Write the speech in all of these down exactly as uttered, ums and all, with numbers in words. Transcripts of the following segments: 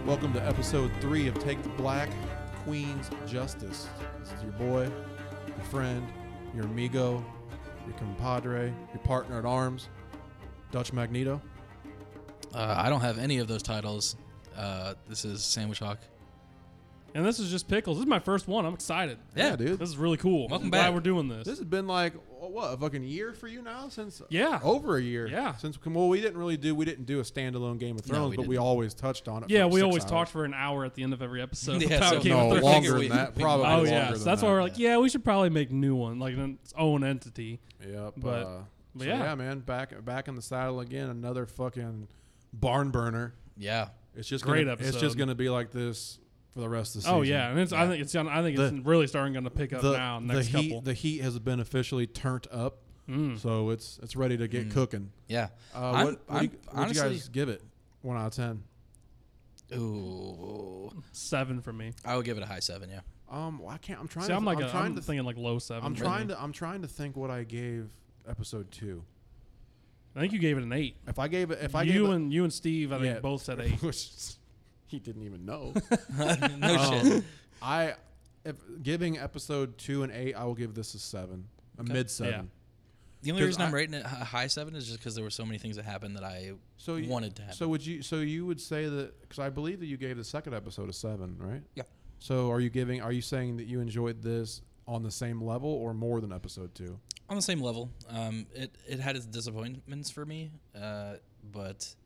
Welcome to episode three of Take the Black, Queen's Justice. This is your boy, your friend, your amigo, your compadre, your partner at arms, Dutch Magneto. Uh, I don't have any of those titles. Uh, this is Sandwich Hawk. And this is just Pickles. This is my first one. I'm excited. Yeah, Yeah, dude. This is really cool. Welcome I'm back. glad we're doing this. This has been like, what, a fucking year for you now? Since Yeah. Over a year. Yeah. Since, well, we didn't really do, we didn't do a standalone Game of No, Thrones, we but we didn't. always touched on it. yeah, for we six always hours. talked for an hour at the end of every episode. Yeah, about so- Game No, of Thrones. longer We- than that. we- Probably Oh, longer yeah. than So that's that. why we're like, yeah, we should probably make a new one, like its own entity. Yep. But- uh, but so yeah. yeah, man, back back in the saddle again. Another fucking barn burner. Yeah. It's just Great gonna, It's episode. just gonna be like this for the rest of the season. Oh yeah, and it's I Yeah. think it's I think it's The- really starting going to pick up the, now. the Next heat couple. the heat has been officially turned up, Mm. so it's it's ready to get Mm. cooking. Yeah. Uh, I'm- what what I'm do you, what'd you honestly- guys give it? One out of ten. Ooh. Seven for me. I would give it a high seven, yeah. Um, well, I can't. I'm trying. See, to, I'm like I'm a, trying I'm to. thinking like low seven. I'm for trying me. to. I'm trying to think what I gave episode two. I think you gave it an eight. If I gave it, if I you gave and you and Steve, I think Yeah. both said eight. which he didn't even know. no Um, shit. I, if giving episode two and eight, I will give this a seven, a Okay. mid seven. The only 'cause reason I, am I- rating it a high seven is just because there were so many things that happened that I So you, wanted to happen. So would you? So you would say that because I believe that you gave the second episode a seven, right? Yeah. So are you giving? Are you saying that you enjoyed this on the same level or more than episode two? On the same level. Um, it, it had its disappointments for me, uh, but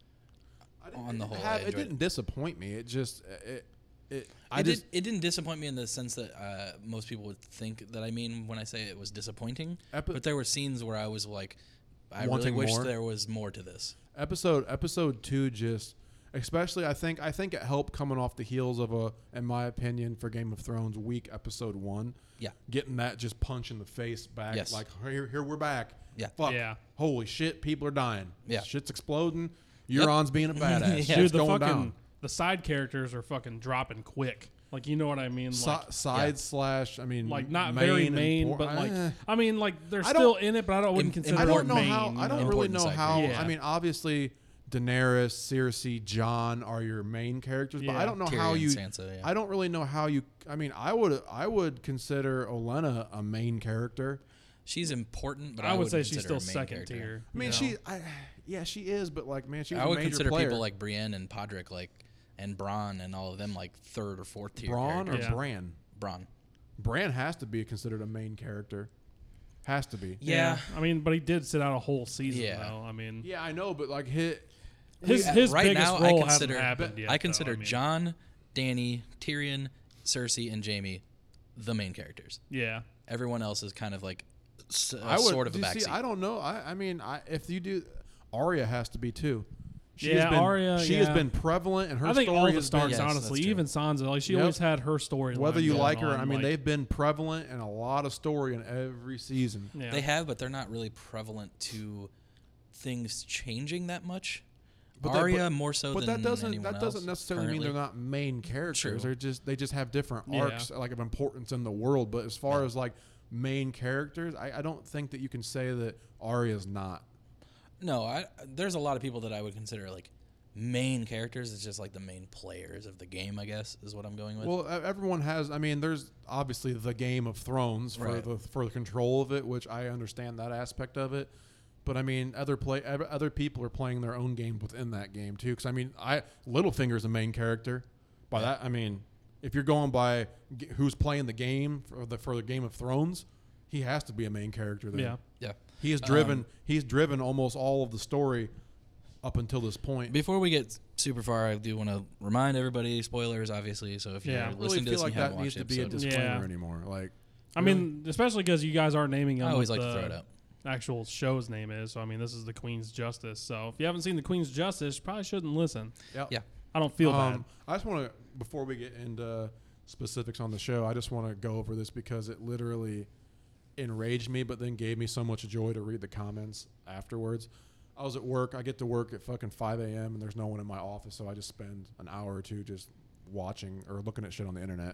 I On the it whole, have- I it enjoyed didn't disappoint me. It just it it. I it, just did, it didn't disappoint me in the sense that uh, most people would think that I mean when I say it was disappointing. epi- But there were scenes where I was like, I Wanting really wish more? there was more to this. episode episode two just. Especially, I think I think it helped coming off the heels of a, in my opinion, for Game of Thrones, weak episode one. Yeah. Getting that just punch in the face back, Yes. like here, here we're back. Yeah. Fuck. Yeah. Holy shit, people are dying. Yeah. Shit's exploding. Euron's being a badass. Yeah. Dude, Shit's the going fucking down. the side characters are fucking dropping quick. Like you know what I mean? Si- Like, side yeah. slash, I mean, like not main very and main, por- but like eh. I mean, like they're I still don't- in it, but I don't wouldn't Im- consider I them don't know main. how. you I don't know? really Important know side how. character. I mean, obviously, Daenerys, Cersei, John are your main characters, but I Yeah. don't know Tyrion, how you. Sansa, yeah. I don't really know how you. I mean, I would. I would consider Olenna a main character. She's important, but I, I, would say wouldn't she's consider still her a main second character. tier. I mean, you she. know? I, yeah, she is, but like, man, she's I a would major consider player. people like Brienne and Podrick, like and Bronn and all of them, like third or fourth tier. Braun or characters. Yeah. Bran. Bronn. Bran has to be considered a main character. Has to be. Yeah. I mean, but he did sit out a whole season Yeah. though. I mean, Yeah, I know, but like hit. his Uh, his right biggest now, I role consider hasn't happened yet. I though, consider mean. John, Dany, Tyrion, Cersei, and Jamie the main characters. Yeah. Everyone else is kind of like s- uh, I would, sort of a do you see, backseat. I don't know. I, I mean, I, if you do, Arya has to be too. She Yeah, has been, Arya, She yeah. has been prevalent, and her I think story all the has been. Starks, Yes, honestly, that's true. even Sansa, like she Yep. always had her story. Whether you going like her, on, I mean, like, they've been prevalent in a lot of story in every season. yeah. They have, but they're not really prevalent to things changing that much. But they- Arya but- more so But than that doesn't anyone that doesn't else necessarily mean currently. they're not main characters. True. They're just they just have different Yeah. arcs like of importance in the world. But as far Yeah. as like main characters, I, I don't think that you can say that Arya's not. No, I, there's a lot of people that I would consider like main characters. It's just like the main players of the game, I guess, is what I'm going with. Well, e- everyone has. I mean, there's obviously the Game of Thrones for Right. the for the control of it, which I understand that aspect of it. But I mean, other play ev- other people are playing their own game within that game too. Because I mean, I Littlefinger's a main character. By Yeah. that, I mean, if you're going by g- who's playing the game for the for the Game of Thrones, he has to be a main character. There. Yeah. yeah. he has driven. Um, he's driven almost all of the story up until this point. Before we get super far, I do want to remind everybody, spoilers, obviously. So if Yeah. you're I I really listening to feel this like and you haven't that needs watched to the be a episode, disclaimer Yeah. anymore. Like, I mean, especially because you guys aren't naming them. I always what like to the throw it out. Actual show's name is. So I mean, this is the Queen's Justice. So if you haven't seen the Queen's Justice, you probably shouldn't listen. yep. Yeah. I don't feel Um, I just want to, before we get into specifics on the show, I just want to go over this because it literally enraged me, but then gave me so much joy to read the comments afterwards. I was at work. I get to work at fucking five a.m. and there's no one in my office, so I just spend an hour or two just watching or looking at shit on the internet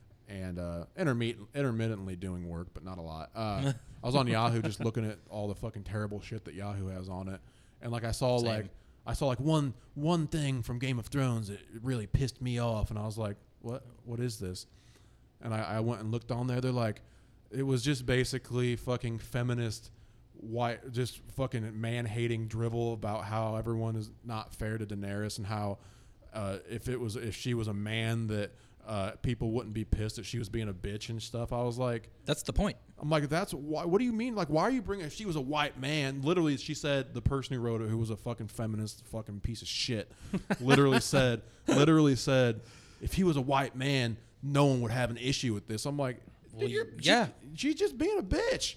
and uh, intermit- intermittently doing work, but not a lot. Uh, I was on Yahoo just looking at all the fucking terrible shit that Yahoo has on it. And like I saw Same. like I saw like one one thing from Game of Thrones that really pissed me off, and I was like, what what is this? And I, I went and looked on there. They're like, it was just basically fucking feminist, white, just fucking man-hating drivel about how everyone is not fair to Daenerys and how uh, if it was if she was a man that uh, people wouldn't be pissed that she was being a bitch and stuff. I was like, That's the point. I'm like, that's why. What do you mean? Like, why are you bringing? If she was a white man, literally, she said the person who wrote it, who was a fucking feminist, fucking piece of shit, literally said, literally said, if he was a white man, no one would have an issue with this. I'm like, Well, dude, you're, yeah. she, she's just being a bitch.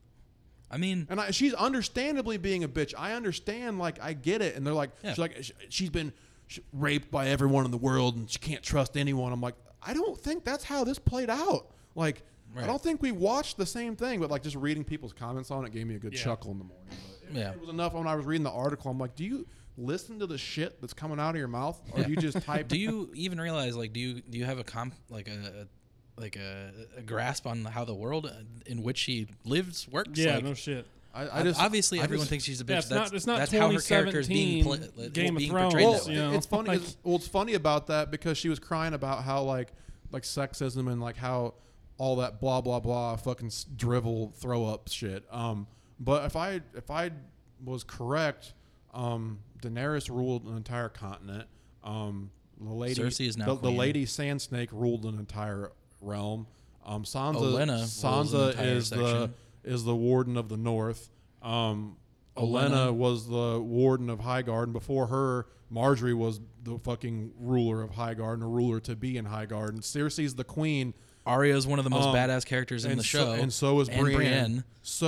I mean, And I, she's understandably being a bitch. I understand, like, I get it. And they're like, Yeah. she's like, sh- she's been sh- raped by everyone in the world, and she can't trust anyone. I'm like, I don't think that's how this played out. Like, Right. I don't think we watched the same thing, but like just reading people's comments on it gave me a good Yeah. chuckle in the morning. But it, Yeah. it was enough when I was reading the article. I'm like, do you listen to the shit that's coming out of your mouth, or Yeah. do you just type? do you even realize, like, do you do you have a comp like a like a, a grasp on how the world in which she lives works? Yeah, like, no shit. I, I just obviously I everyone just- thinks she's a bitch. Yeah, it's that's not- it's not that's how her character is being pla- twenty seventeen being Game of portrayed Thrones, that way. you know? It's funny. Like- it's, well, it's funny about that because she was crying about how like like sexism and like how all that blah blah blah fucking s- drivel throw up shit. Um, but if I if I was correct, um, Daenerys ruled an entire continent. Um, the lady Cersei is now the, the queen. lady Sand Snake ruled an entire realm. Um, Sansa Olenna rules an Sansa entire is the section. is the warden of the North. Um, Olenna. Olenna was the warden of Highgarden. And before her, Marjorie was the fucking ruler of Highgarden, a ruler to be in Highgarden. Cersei's the queen. Arya is one of the most Um, badass characters in and the so, show, and so is and Brienne. Brienne.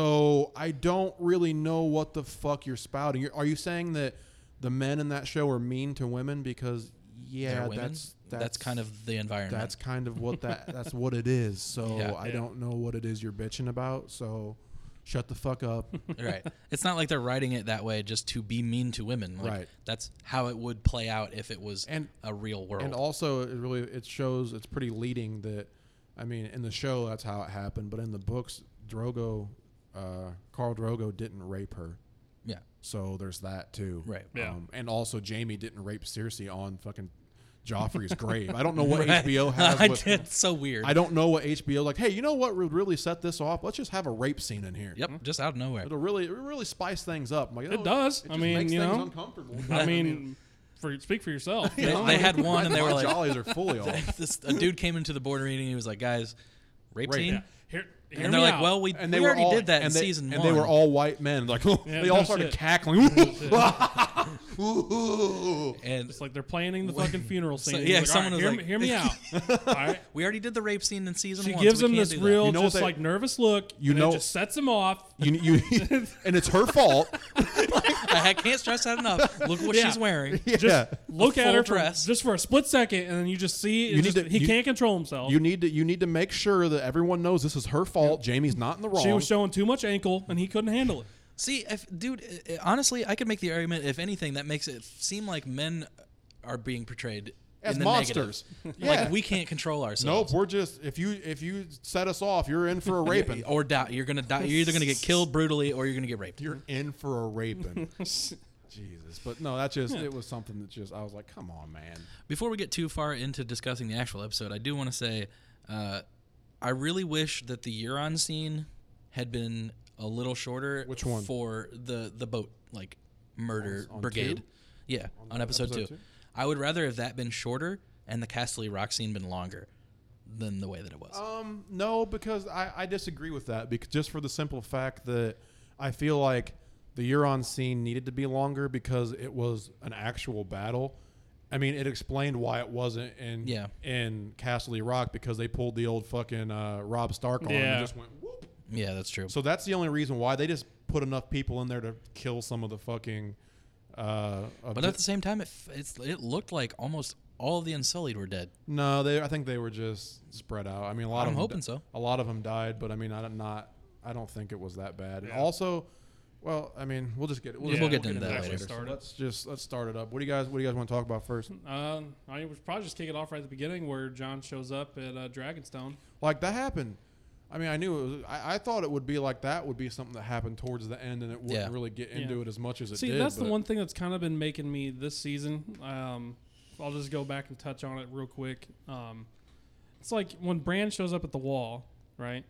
So I don't really know what the fuck you're spouting. You're, are you saying that the men in that show are mean to women? Because yeah, They're women. that's, that's That's kind of the environment. that's kind of what that that's what it is. So Yeah. I Yeah. don't know what it is you're bitching about. So shut the fuck up. Right. It's not like they're writing it that way just to be mean to women. Like, Right. That's how it would play out if it was And- a real world. And also, it really it shows it's pretty leading that, I mean, in the show that's how it happened, but in the books, Drogo, uh, Khal Drogo didn't rape her, yeah. so there's that too. Right. Yeah. Um, and also, Jaime didn't rape Cersei on fucking Joffrey's grave. I don't know what Right. H B O has. I with, did. It's so weird. I don't know what H B O like. Hey, you know what would really set this off? Let's just have a rape scene in here. Yep. Just out of nowhere. It'll really, it'll really spice things up. I'm like, It oh, does. It I just mean, makes you things know. uncomfortable. I mean, for speak for yourself. you They, know? they had one, and they My were like, jollies are fully off. this, a dude came into the board meeting. And he was like, "Guys, rape Rape. scene." Yeah. Here, hear And they're me like, out. "Well, we, And we they were already all, did that in and they, season and one." they were all white men. Like Yeah, they all no started shit. cackling. and It's like they're planning the fucking funeral So, scene. yeah, Like, someone all right, was hear, like- me- hear me out. All right. we already did the rape scene in season She one. gives so we him can't this do that. real, You know what just they- like nervous look. You and know- it just sets him off. you, you, and it's her fault. I can't stress that enough. Look what Yeah. she's wearing. Yeah. Just look A at full her for, dress. just for a split second, and then you just see it You just- need to- he you- can't control himself. You need to you need to make sure that everyone knows this is her fault. Jamie's not in the wrong. She was showing too much ankle, and he couldn't handle it. See, if dude, uh, honestly, I could make the argument. If anything, that makes it seem like men are being portrayed As in the monsters. negative. Yeah. Like we can't control Nope, ourselves. we're just if you if you set us off, you're in for a raping. or die. You're gonna die. You're either gonna get killed brutally or you're gonna get raped. You're in for a raping. Jesus, but no, that just it was something that just I was like, come on, man. Before we get too far into discussing the actual episode, I do want to say, uh, I really wish that the Euron scene had been a little shorter. Which one? For the the boat like murder On- on brigade. two? Yeah, on, episode, episode two. two? I would rather have that been shorter and the Casterly Rock scene been longer than the way that it was. Um, no, because I, I disagree with that. Because just for the simple fact that I feel like the Euron scene needed to be longer because it was an actual battle. I mean, it explained why it wasn't in Yeah. in Casterly Rock because they pulled the old fucking uh, Rob Stark on him Yeah. and just went whoop. yeah, that's true. So that's the only reason why they just put enough people in there to kill some of the fucking. Uh, of But the- at the same time, it f- it's, it looked like almost all of the Unsullied were dead. no, they. I think they were just spread out. I mean, a lot I'm of them hoping di- so. A lot of them died, but I mean, I don't not. I don't think it was that bad. And Yeah. also, well, I mean, we'll just get. We'll, Yeah, just- we'll get we'll into that into later. So Start it. let's just let's start it up. What do you guys What do you guys want to talk about first? Uh, I mean, we should probably just kick it off right at the beginning where John shows up at uh, Dragonstone. Like that happened. I mean, I knew it was. I, I thought it would be like that. Would be something that happened towards the end, and it wouldn't Yeah. really get into Yeah. it as much as it See, did. that's the but- one thing that's kind of been making me this season. Um, I'll just go back and touch on it real quick. Um, it's like when Bran shows up at the wall, right?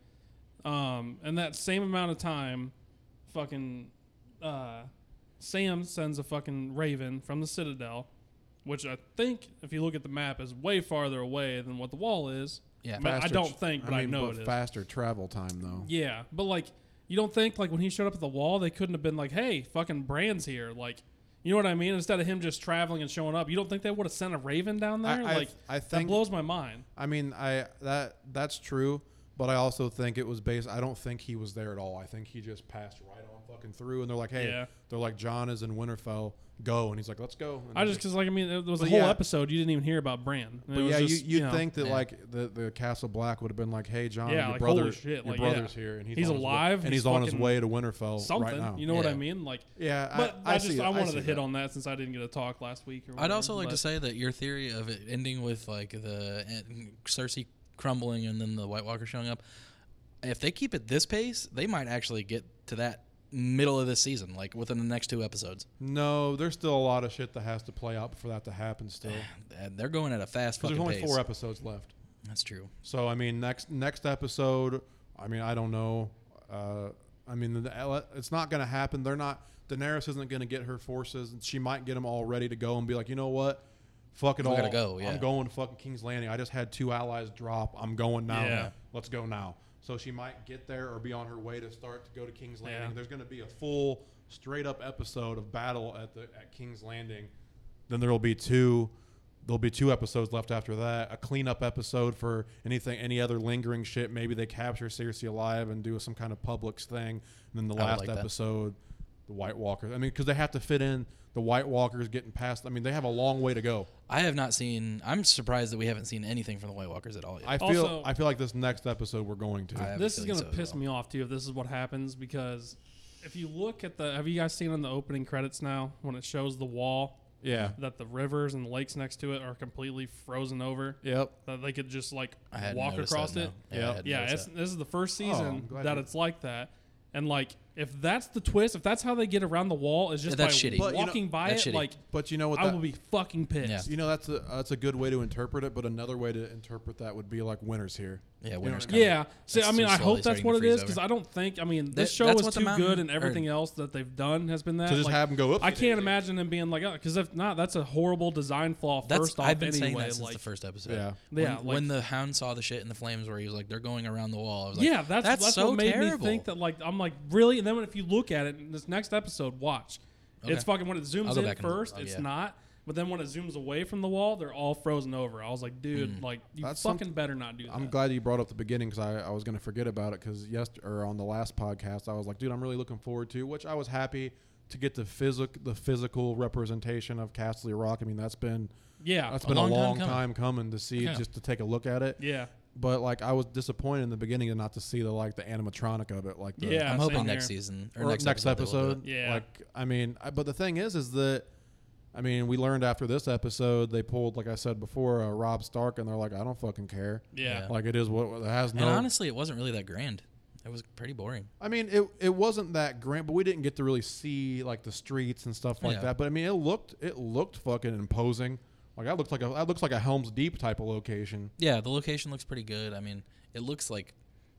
Um, and that same amount of time, fucking uh, Sam sends a fucking raven from the Citadel, which I think, if you look at the map, is way farther away than what the wall is. Yeah. But I Faster don't tr- think, but I, mean, know but it is. faster travel time though. Yeah, but like, you don't think like when he showed up at the wall, they couldn't have been like, "Hey, fucking Bran's here," like, you know what I mean? Instead of him just traveling and showing up, you don't think they would have sent a raven down there? I, I, like, I that think. blows my mind. I mean, I that that's true, but I also think it was based. I don't think he was there at all. I think he just passed right on fucking through, and they're like, "Hey," Yeah. they're like, "John is in Winterfell, go," and he's like, "Let's go." And I they just because like I mean, it was a But whole yeah. episode you didn't even hear about Bran. And But it was yeah, just, you, you'd know, think that Yeah. like the, the Castle Black would have been like, "Hey, John, Yeah, your like, brother, holy shit, your like, brother's yeah. here, and he's, He's on his alive, way, and he's he's on his fucking way to Winterfell something. right now." You know what Yeah. I mean? Like, Yeah, but I, I, I just see I it, wanted see to hit that. on that since I didn't get to talk last week. Or I'd whatever, also like but- to say that your theory of it ending with like the uh, Cersei crumbling and then the White Walker showing up, if they keep it this pace, they might actually get to that middle of this season, like within the next two episodes. No, there's still a lot of shit that has to play out for that to happen still. And they're going at a fast Because fucking there's only pace. four episodes left. That's true. So I mean, next next episode, I mean, I don't know. Uh, I mean, the, it's not going to happen. They're not. Daenerys isn't going to get her forces, and she might get them all ready to go and be like, you know what, fuck it We all. gotta go, yeah. I'm going to fucking King's Landing. I just had two allies drop. I'm going now. Yeah. Let's go now. So she might get there or be on her way to start to go to King's Landing. Yeah. There's going to be a full, straight up episode of battle at the at King's Landing. Then there will be two. There'll be two episodes left after that. A cleanup episode for anything, any other lingering shit. Maybe they capture Cersei alive and do some kind of Publix thing. And then the I would last like that. episode, the White Walkers. I mean, because they have to fit in the White Walkers getting past. I mean, they have a long way to go. I have not seen. I'm surprised that we haven't seen anything from the White Walkers at all yet. I feel. Also- I feel like this next episode we're going to. I have a This is feeling gonna so as piss well. me off too if this is what happens, because if you look at the, have you guys seen on the opening credits now when it shows the wall yeah. that the rivers and the lakes next to it are completely frozen over, Yep. that they could just like I hadn't walk noticed across that, it? no. Yeah, I Yep. hadn't Yeah, noticed it's, that. this is the first Oh, season I'm glad that you- it's like that, and like if that's the twist, if that's how they get around the wall, is just Yeah, that's by shitty. But, you know, walking by it, that's shitty. like But you know what? I That, will be fucking pissed. Yeah. You know, that's a that's a good way to interpret it. But another way to interpret that would be like winter's here. Yeah, know winter's what I mean? coming. Yeah. See, That's I mean, so I slowly hope that's starting what to it freeze is, because over. I don't think. I mean, That- this show that's is what the too mountain- good, and or- everything else that they've done has been that. To just like, have them go up. I can't imagine them being like, because if not, that's a horrible design flaw. That's First off, I've been anyway, saying that since like, the first episode. Yeah. When, Yeah, like- when the Hound saw the shit in the flames, where he was like, "They're going around the wall." I was like, yeah, that's that's, that's, so what made terrible. me think that. Like, I'm like, really? And then when, if you look at it in this next episode, watch. Okay. It's fucking when it I'll zooms go in back and look. first, Oh, it's yeah. not. But then when it zooms away from the wall, they're all frozen over. I was like, dude, Mm. like you That's fucking some- better not do that. I'm glad you brought up the beginning because I, I was going to forget about it because yes or on the last podcast I was like, dude, I'm really looking forward to, which I was happy to get the physic the physical representation of Castle Rock. I mean, that's been Yeah, that's A been long a time long coming. time coming to see Yeah. just to take a look at it. yeah, But like I was disappointed in the beginning and not to see the like the animatronic of it, like the, Yeah, I'm same hoping next here. season or, or next, next, episode. they will do episode. it. Yeah. Like I mean, I, but the thing is, is that I mean, we learned after this episode they pulled, like I said before, uh, Rob Stark, and they're like, I don't fucking care. yeah. Yeah. Like it is what it has And no. honestly, it wasn't really that grand. It was pretty boring. I mean, it it wasn't that grand, but we didn't get to really see like the streets and stuff like Yeah. that. But I mean, it looked it looked fucking imposing. Like that looked like a that looks like a Helm's Deep type of location. Yeah, the location looks pretty good. I mean, it looks like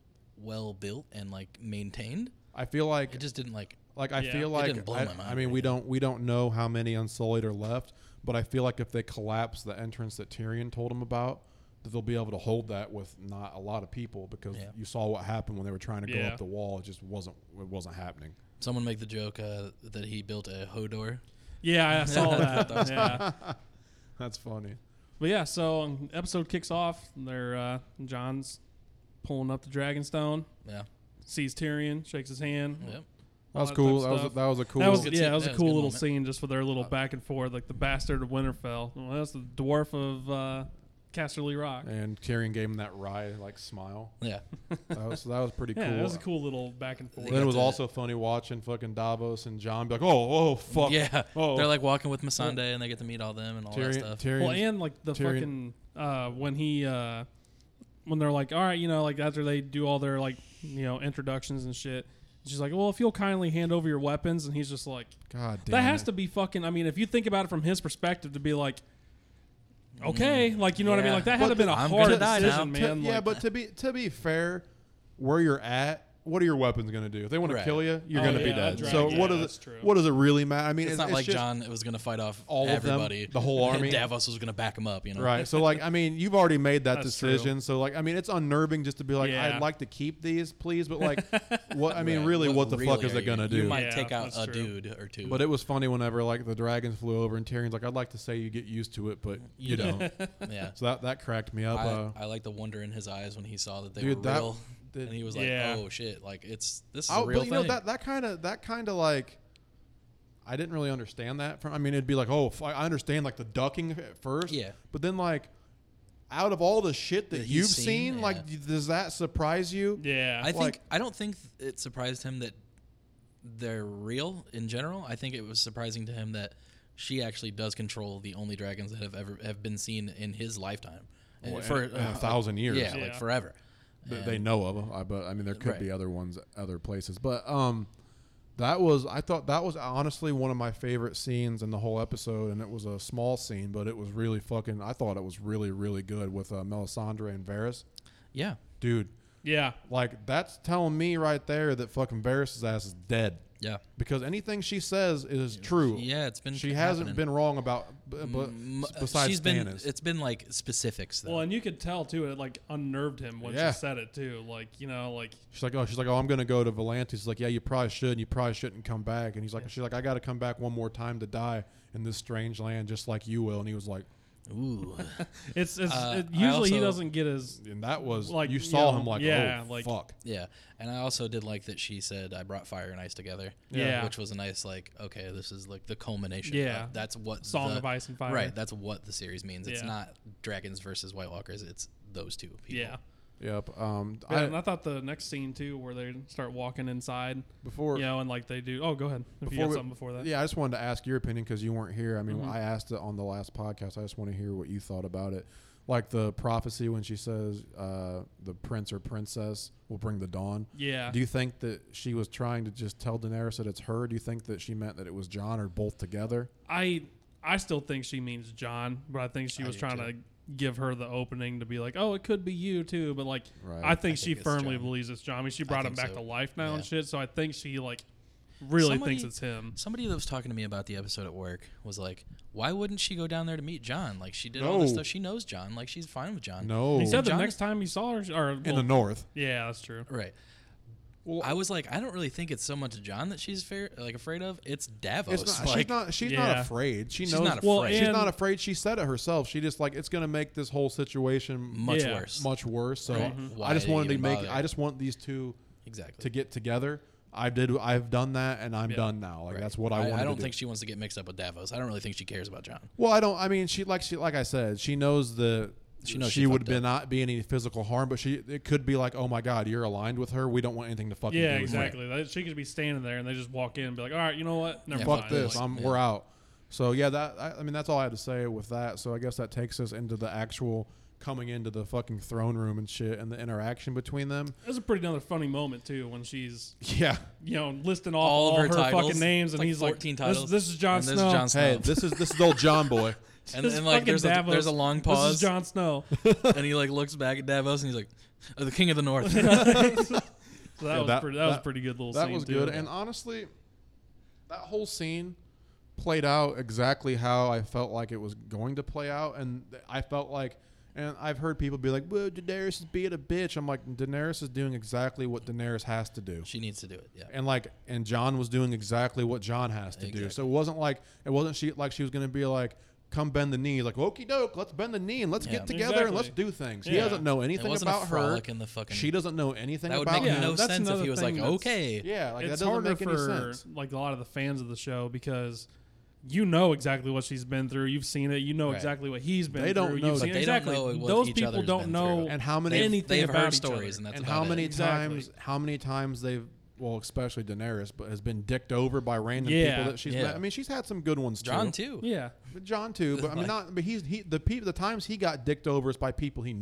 well built and like maintained. I feel like It just didn't like. like I Yeah. feel It like didn't blow I, my mind I or mean, we anything. don't we don't know how many Unsullied are left, but I feel like if they collapse the entrance that Tyrion told them about, that they'll be able to hold that with not a lot of people because Yeah. you saw what happened when they were trying to go Yeah. up the wall. It just wasn't it wasn't happening. Someone make the joke uh, that he built a Hodor. Yeah, I saw that. That was yeah. That's funny. But yeah, so um, episode kicks off. They're uh, John's pulling up the Dragonstone, Yeah. sees Tyrion, shakes his hand. Yep. That all was that cool. type That of was a, stuff. that was a cool. That was Good yeah, scene. that was Yeah, a it was a cool good little moment. scene just for their little Uh, back and forth, like the bastard of Winterfell. Well, that's the dwarf of uh, Casterly Rock. and Tyrion gave him that wry like smile. Yeah. That was that was pretty Yeah, cool. that was a cool little back and forth. They Then it got was to- also funny watching fucking Davos and John be like, oh, oh, fuck. Yeah. Oh. They're like walking with Missandei and they get to meet all them and all that Tyrion, stuff. Tyrion, Well, and like the Tyrion- fucking uh, when he uh, when they're like, all right, you know, like after they do all their like, you know, introductions and shit, she's like, well, if you'll kindly hand over your weapons, and he's just like, God damn. that has it. to be fucking. I mean, if you think about it from his perspective, to be like, okay, like you know what I mean, Yeah. like that had to have But been a I'm hard gonna die now. decision, To- man. yeah, like, but to be to be fair, where you're at, what are your weapons going to do? If they want Right. to kill you, you're Oh, going to yeah, be dead. drag- So yeah, what does that's it? true. What does it really matter? I mean, It's, it's, not it's like just, John was going to fight off all of them, everybody, the whole army. And Davos was going to back him up. You know, Right. So like, I mean, you've already made that That's true. decision. So like, I mean, it's unnerving just to be like, Yeah. I'd like to keep these, please, but like, what? I mean, Right. really, what, the really fuck is are it gonna you? do? You might Yeah, take out that's a true. dude or two. But it was funny whenever like the dragons flew over and Tyrion's like, I'd like to say you get used to it, but you don't. yeah. So that that cracked me up. I, uh, I like the wonder in his eyes when he saw that they Dude, were that- real, that- and he was like, Yeah. "Oh shit! Like it's this is I- a real but you thing." know that that kind of that kind of like, I didn't really understand that. From I mean, it'd be like, oh, f- I understand like the ducking at first, Yeah. but then like, out of all the shit that That he's you've seen, seen, yeah. like, d- does that surprise you? yeah, I think like- I don't think it surprised him that they're real in general. I think it was surprising to him that she actually does control the only dragons that have ever have been seen in his lifetime. And Well, for in- in a thousand years. yeah, Yeah. like forever. Th- they And- know of them, I, but I mean there could Right. be other ones, other places. But um, that was I thought that was honestly one of my favorite scenes in the whole episode, and it was a small scene, but it was really fucking. I thought it was really really good with uh, Melisandre and Varys, Yeah, dude. yeah, Like that's telling me right there that fucking Varys' ass is dead yeah, because anything she says is true. yeah. It's been She hasn't happening. been wrong about, b- but M- besides she's been. Stannis. It's been like specifics though. well, and you could tell too. It like unnerved him when Yeah. she said it too. Like you know, like She's like, oh, she's like, oh, I'm gonna go to Volantis. He's like, yeah, you probably should. And you probably shouldn't come back. And he's like, she's like, I got to come back one more time to die in this strange land, just like you will. And he was like, Ooh, it's it's Uh, it, I usually he also- doesn't get as and that was Like, you you saw know, him like, yeah, oh, like- fuck. yeah. And I also did like that she said, "I brought fire and ice together." Yeah. which was a nice like, okay, this is like the culmination. Yeah. of, that's what Song the, of Ice and Fire. Right, that's what the series means. It's Yeah. not dragons versus White Walkers. It's those two people. Yeah. Yep. Um, Yeah, I, and I thought the next scene too, where they start walking inside, before, you know, and like they do. Oh, go ahead. If you Before got we- something before that. yeah, I just wanted to ask your opinion because you weren't here. I mean, Mhm. I asked it on the last podcast. I just want to hear what you thought about it. Like the prophecy when she says uh, the prince or princess will bring the dawn. Yeah. Do you think that she was trying to just tell Daenerys that it's her? Do you think that she meant that it was Jon or both together? I I still think she means John, but I think she I was do trying too. to give her the opening to be like, oh, it could be you too. But like, Right. I think I she think it's firmly Jon. believes it's John. I mean, she brought him think back so. to life now and Yeah. shit. So I think she like really Somebody- thinks it's him. Somebody that was talking to me about the episode at work was like, "Why wouldn't she go down there to meet John? Like she did all this No. stuff. She knows John. Like she's fine with John." No. He said the John- next time he saw her, or in well, the north. yeah, that's true. Right. Well, I was like, I don't really think it's so much John that she's fair, like afraid of. It's Davos. It's not, like, she's not. She's not Yeah. afraid. She She's knows. not Well, afraid. she's and- not afraid. She said it herself. She just like it's gonna make this whole situation much Yeah. worse. much worse. So Right. Mhm. I just Why wanted to even make. bother? I just want these two exactly. to get together. I did. I've done that, and I'm Yeah. done now. Like Right. that's what I, I, wanted I don't to do. think she wants to get mixed up with Davos. I don't really think she cares about John. Well, I don't. I mean, she like she like I said, she knows the. She knows she she would fucked be up. not be any physical harm, but she it could be like, oh my god, you're aligned with her. We don't want anything to fucking Yeah, do with you. exactly. That- She could be standing there and they just walk in and be like, all right, you know what? Never Yeah, Fuck mind. this. Like, I'm yeah. we're out. So yeah, that I, I mean that's all I had to say with that. So I guess that takes us into the actual coming into the fucking throne room and shit and the interaction between them. That's a pretty another funny moment too when she's Yeah. you know listing off All all, of her her, titles. fucking names It's and like he's fourteen like, this, titles. this is Jon And this is Snow. Jon Snow. Hey, this is this is old John boy. And, This and like fucking there's a, Davos. there's a long This pause, is Jon Snow. and he like looks back at Davos and he's like, oh, "The King of the North." So that, Yeah, was that- pretty, that was a that- pretty good little That scene was too. good. And honestly, that whole scene played out exactly how I felt like it was going to play out. And th- I felt like, and I've heard people be like, well, Daenerys is being a bitch. I'm like, Daenerys is doing exactly what Daenerys has to do. She needs to do it. Yeah. And like, and John was doing exactly what John has to do. Exactly. So it wasn't like, it wasn't she like she was going to be like, come bend the knee. Like, okie doke, let's bend the knee and let's Yeah. get together and let's Exactly. do things. He Yeah. doesn't know It anything wasn't about a her. frolic in the fucking. She doesn't know anything that would about make him. no That's sense if another he was thing like, that's- okay. Yeah, like it's that doesn't harder make any for sense. like a lot of the fans of the show because you know exactly what she's been through. You've seen it. You know Right. exactly what he's been They through. don't know You've that- seen But they exactly. don't know what Those each people other's don't been know through. And how many They've, anything they've about heard each stories, other. and that's and about how it. many Exactly. times how many times they've well especially Daenerys but has been dicked over by random Yeah. people that she's Yeah. met. I mean she's had some good ones John too. too. Yeah. But John too, but I mean Like- not but he's he the people the times he got dicked over is by people he knew.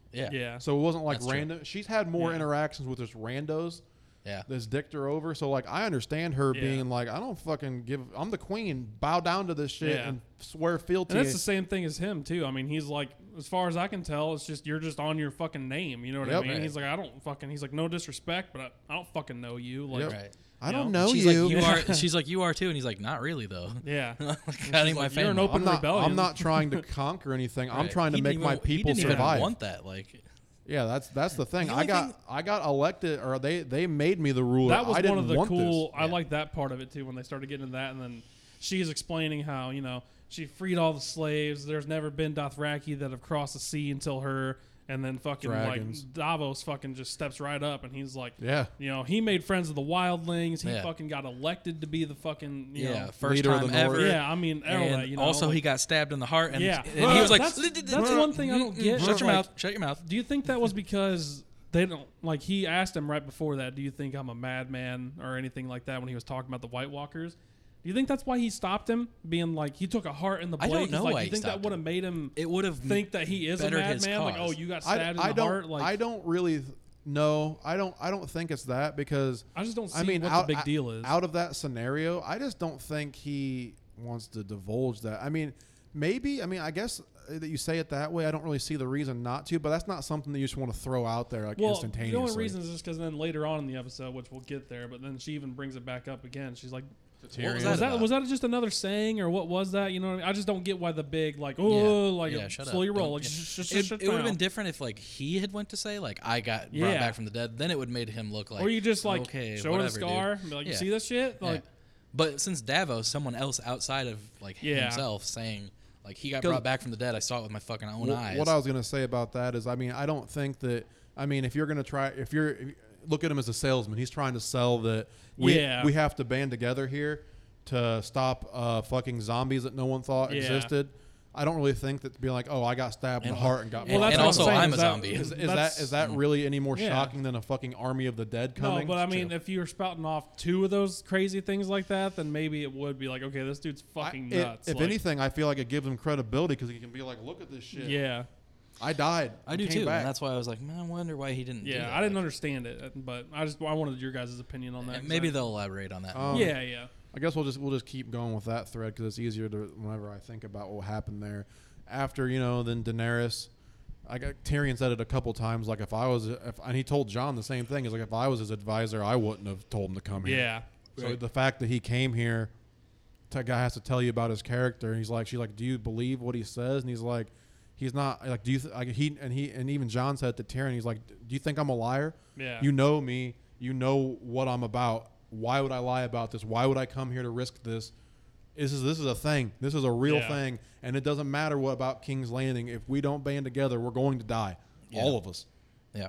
Yeah. Yeah. So it wasn't like That's true. random. She's had more Yeah. interactions with just randos Yeah. that's dicked her over. So like I understand her Yeah. being like, I don't fucking give. I'm the queen. Bow down to this shit Yeah. and swear fealty. And that's the same thing as him too. I mean, he's like, as far as I can tell, it's just you're just on your fucking name. You know what Yep. I mean? Right. He's like, I don't fucking. He's like, no disrespect, but I, I don't fucking know you. Like, Yep. Right. I you don't know? know she's you. like, you are. She's like, you are too, and he's like, not really though. yeah. Like, She's I need my like, you're an family. open I'm not. rebellion. I'm not trying to conquer anything. I'm Right. trying to He make didn't my even- he people didn't even survive. Want that? Like, Yeah, that's that's the thing. The I only got thing- I got elected, or they they made me the ruler. That was I didn't one of the want cool. This. I Yeah. like that part of it too when they started getting into that, and then she's explaining how you know she freed all the slaves. There's never been Dothraki that have crossed the sea until her, and then fucking Dragons. like Davos fucking just steps right up, and he's like, Yeah, you know, he made friends with the wildlings. He Yeah. fucking got elected to be the fucking you yeah, know. first Leader of time the North. ever. Yeah, I mean, all And that, you know, also, like- he got stabbed in the heart, and, Yeah. and he was like, That's- that's one thing I don't get. Shut your Like- mouth. Shut your mouth. Do you think that was because they don't like he asked him right before that? Do you think I'm a madman or anything like that when he was talking about the White Walkers? Do you think that's why he stopped him, being like he took a heart in the I blade? don't 'Cause, know like, why you he think that stopped would have made him It would have think that he is a bettered his madman? Like, cause. oh, you got I, stabbed I in the don't heart. Like, I don't really th- no I don't I don't think it's that because I just don't see I mean what out, the big deal is. out of that scenario. I just don't think he wants to divulge that. I mean, maybe I mean I guess that you say it that way. I don't really see the reason not to, but that's not something that you just want to throw out there like well, instantaneously. the only reason is just because then later on in the episode, which we'll get there, but then she even brings it back up again. She's like, What was was that that about? was that just another saying or what was that? You know, what I mean? I just don't get why the big like oh Yeah. like Yeah, shut slowly up. roll. Don't- Like, yeah. sh- sh- sh- It, shut it would have down. been different if like he had went to say like I got brought Yeah. back from the dead. Then it would made him look like or you just like okay, show her the whatever, dude. scar and be like, you Yeah. see this shit? Yeah. Like, But since Davos, someone else outside of like Yeah. himself saying like he got 'Cause- brought back from the dead. I saw it with my fucking own What, eyes. what I was gonna say about that is, I mean, I don't think that. I mean, if you're gonna try, if you're if you- look at him as a salesman, he's trying to sell that we Yeah. we have to band together here to stop uh, fucking zombies that no one thought Yeah. existed. I don't really think that to be like, oh, I got stabbed in And- the heart and got. and- brought and back. also what saying, I'm is a that- zombie. Is, is that's- that is that really any more Yeah. shocking than a fucking army of the dead coming? No, but I mean, Chill. if you were spouting off two of those crazy things like that, then maybe it would be like, okay, this dude's fucking I- it- nuts. if like, anything, I feel like it gives him credibility because he can be like, look at this shit. yeah, I died. I and do came too, Back. and that's why I was like, man, I wonder why he didn't. do yeah, that. I didn't Like, understand it, but I just I wanted your guys' opinion on that. and 'cause maybe I- they'll elaborate on that. Um, more. yeah, yeah, I guess we'll just we'll just keep going with that thread because it's easier to whenever I think about what happened there. After you know, then Daenerys, I got Tyrion said it a couple times. Like if I was, if and he told Jon the same thing. Is like if I was his advisor, I wouldn't have told him to come here. yeah. So Right. the fact that he came here, that guy has to tell you about his character. And he's like, she's like, do you believe what he says? And he's like, he's not like, do you th- like he and he and even Jon said to Tyrion, he's like, do you think I'm a liar? Yeah. You know me. You know what I'm about. Why would I lie about this? Why would I come here to risk this? This is this is a thing. This is a real Yeah. thing, and it doesn't matter what about King's Landing. If we don't band together, we're going to die, Yeah. all of us. Yeah.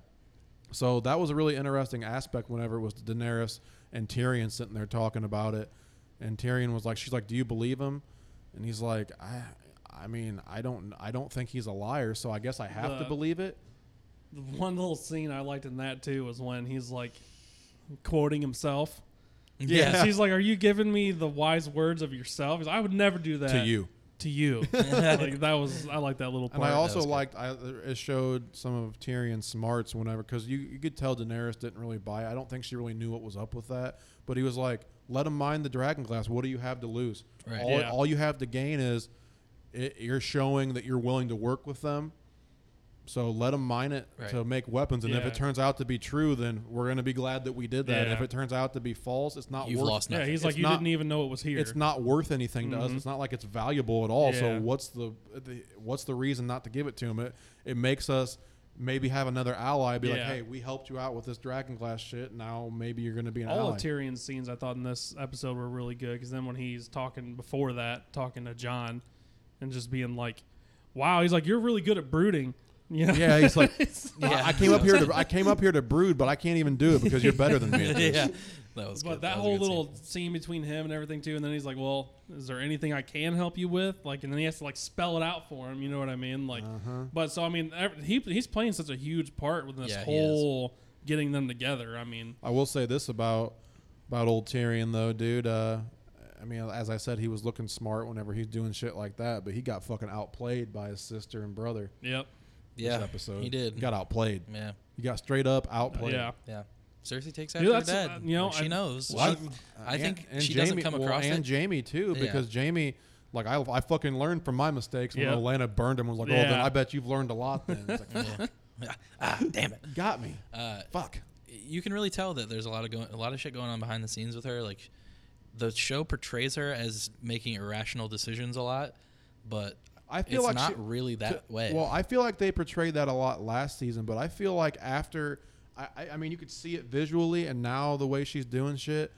So that was a really interesting aspect. Whenever it was Daenerys and Tyrion sitting there talking about it, and Tyrion was like, "She's like, do you believe him?" And he's like, "I, I mean, I don't, I don't think he's a liar. So I guess I have to The- believe it." The one little scene I liked in that too was when he's like quoting himself. Yeah. She's like, "Are you giving me the wise words of yourself?" He's like, I would never do that To you. To you. Like that was I like that little And part. I also was good. liked I, it showed some of Tyrion's smarts whenever because you, you could tell Daenerys didn't really buy it. I don't think she really knew what was up with that. But he was like, "Let him mine the dragon glass. What do you have to lose? Right. All, Yeah. all you have to gain is it, you're showing that you're willing to work with them. So let them mine it Right. to make weapons. And if Yeah. it turns out to be true, then we're going to be glad that we did that. Yeah. If it turns out to be false, it's not You've worth lost yeah, nothing. he's like, It's "You not- didn't even know it was here." it's not worth anything to us. Mhm. It's not like it's valuable at all. Yeah. So what's the, the what's the reason not to give it to him? It it makes us maybe have another ally. Be like, Yeah. hey, we helped you out with this dragon glass shit. Now maybe you're going to be an All ally. of Tyrion's scenes I thought in this episode were really good because then when he's talking before that, talking to John, and just being like, "Wow," he's like, "You're really good at brooding." You know? Yeah, he's like, Yeah. I, I came up here to I came up here to brood, but I can't even do it because you're better than me. at this." yeah. That was But good. that was a whole good scene. little scene. between him and everything too, and then he's like, "Well, is there anything I can help you with?" Like, and then he has to like spell it out for him. You know what I mean? Like, Uh-huh. but so I mean, ev- he he's playing such a huge part with this Yeah, he is. whole getting them together. I mean, I will say this about about old Tyrion though, dude. Uh, I mean, as I said, he was looking smart whenever he's doing shit like that, but he got fucking outplayed by his sister and brother. yep, Yeah, this episode. he did. He got outplayed. Yeah, He got straight up outplayed. Yeah. yeah. Cersei takes Dude, after her that's, dad. uh, you know, Like, she I- knows. Well, She- I, I think and, and she Jamie, doesn't come well, across and it. Jamie too, Yeah. because Jamie, like I, I fucking learned from my mistakes when Yep. Atlanta burned him. Was like, oh, then Yeah. I bet you've learned a lot. Then it's like, Yeah. ah, damn it. got me. Uh, Fuck. you can really tell that there's a lot of going, a lot of shit going on behind the scenes with her. Like, the show portrays her as making irrational decisions a lot, but I feel it's like not she- really that to- way. Well, I feel like they portrayed that a lot last season, but I feel like after, I, I, I mean, you could see it visually, and now the way she's doing shit.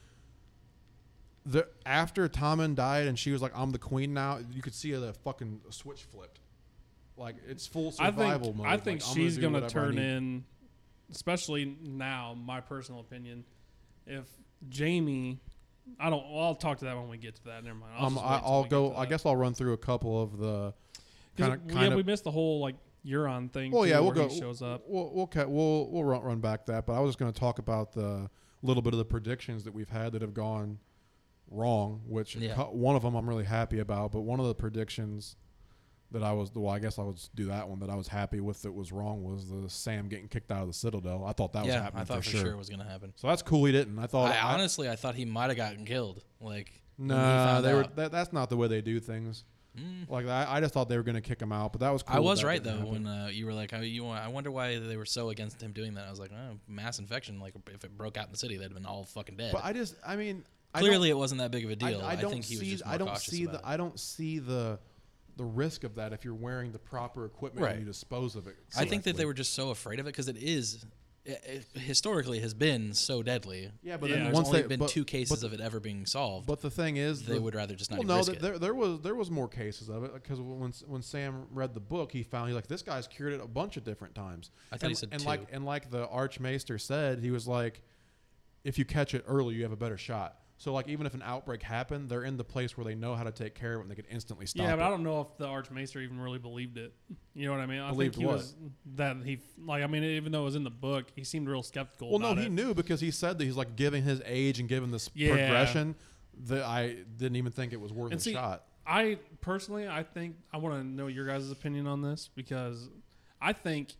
The after Tommen died and she was like, "I'm the queen now," you could see the fucking switch flipped. Like it's full I survival think mode. I think Like, I'm she's do gonna whatever I turn need. in, especially now. My personal opinion, if Jamie, I don't. Well, I'll talk to that when we get to that. Never mind. I'll Um, just I, wait till I'll we get go. to I that. guess I'll run through a couple of the 'Cause kind of it- kind yeah, of. we missed the whole like Euron thing. Well, too, yeah, we'll where go. He shows up. We'll we'll ca- we'll, we'll run, run back that, but I was just going to talk about the little bit of the predictions that we've had that have gone wrong. Which Yeah. cu- one of them I'm really happy about, but one of the predictions that I was well, I guess I would do that one that I was happy with that was wrong was the Sam getting kicked out of the Citadel. I thought that was yeah, happening I thought for, for sure. sure it was gonna happen. So that's cool. He didn't. I thought. I, honestly, I thought he might have gotten killed. Like, when he Nah, found they were. out. That, that's not the way they do things. Mm. Like I, I just thought they were going to kick him out, but that was cool. I was that right didn't though happen. when uh, you were like, oh, you want, I wonder why they were so against him doing that. I was like, oh, mass infection. Like, if it broke out in the city, they'd have been all fucking dead. But I just, I mean, Clearly, it wasn't that big of a I don't, deal. I, I don't think he was see. just more I don't cautious see about the. it. I don't see the, the risk of that if you're wearing the proper equipment Right. and you dispose of it. I think that they correctly. were just so afraid of it because it is, it, it historically has been so deadly. Yeah, but Yeah. then There's once only they, been but, two cases but, of it ever being solved. But the thing is, they the, would rather just not well, even no, risk th- it. there there was there was more cases of it because when when Sam read the book, he found he like this guy's cured it a bunch of different times. I thought and, he said and two. like and like the Archmaester said, he was like, if you catch it early, you have a better shot. So like even if an outbreak happened, they're in the place where they know how to take care of it and they can instantly stop Yeah, it. but I don't know if the Archmaester even really believed it. You know what I mean? I Believed think he what? was that he like. I mean, even though it was in the book, he seemed real skeptical. Well, no, about he it. knew because he said that he's like given his age and given this Yeah. progression that I didn't even think it was worth And a see, shot. I personally, I think I want to know your guys' opinion on this because I think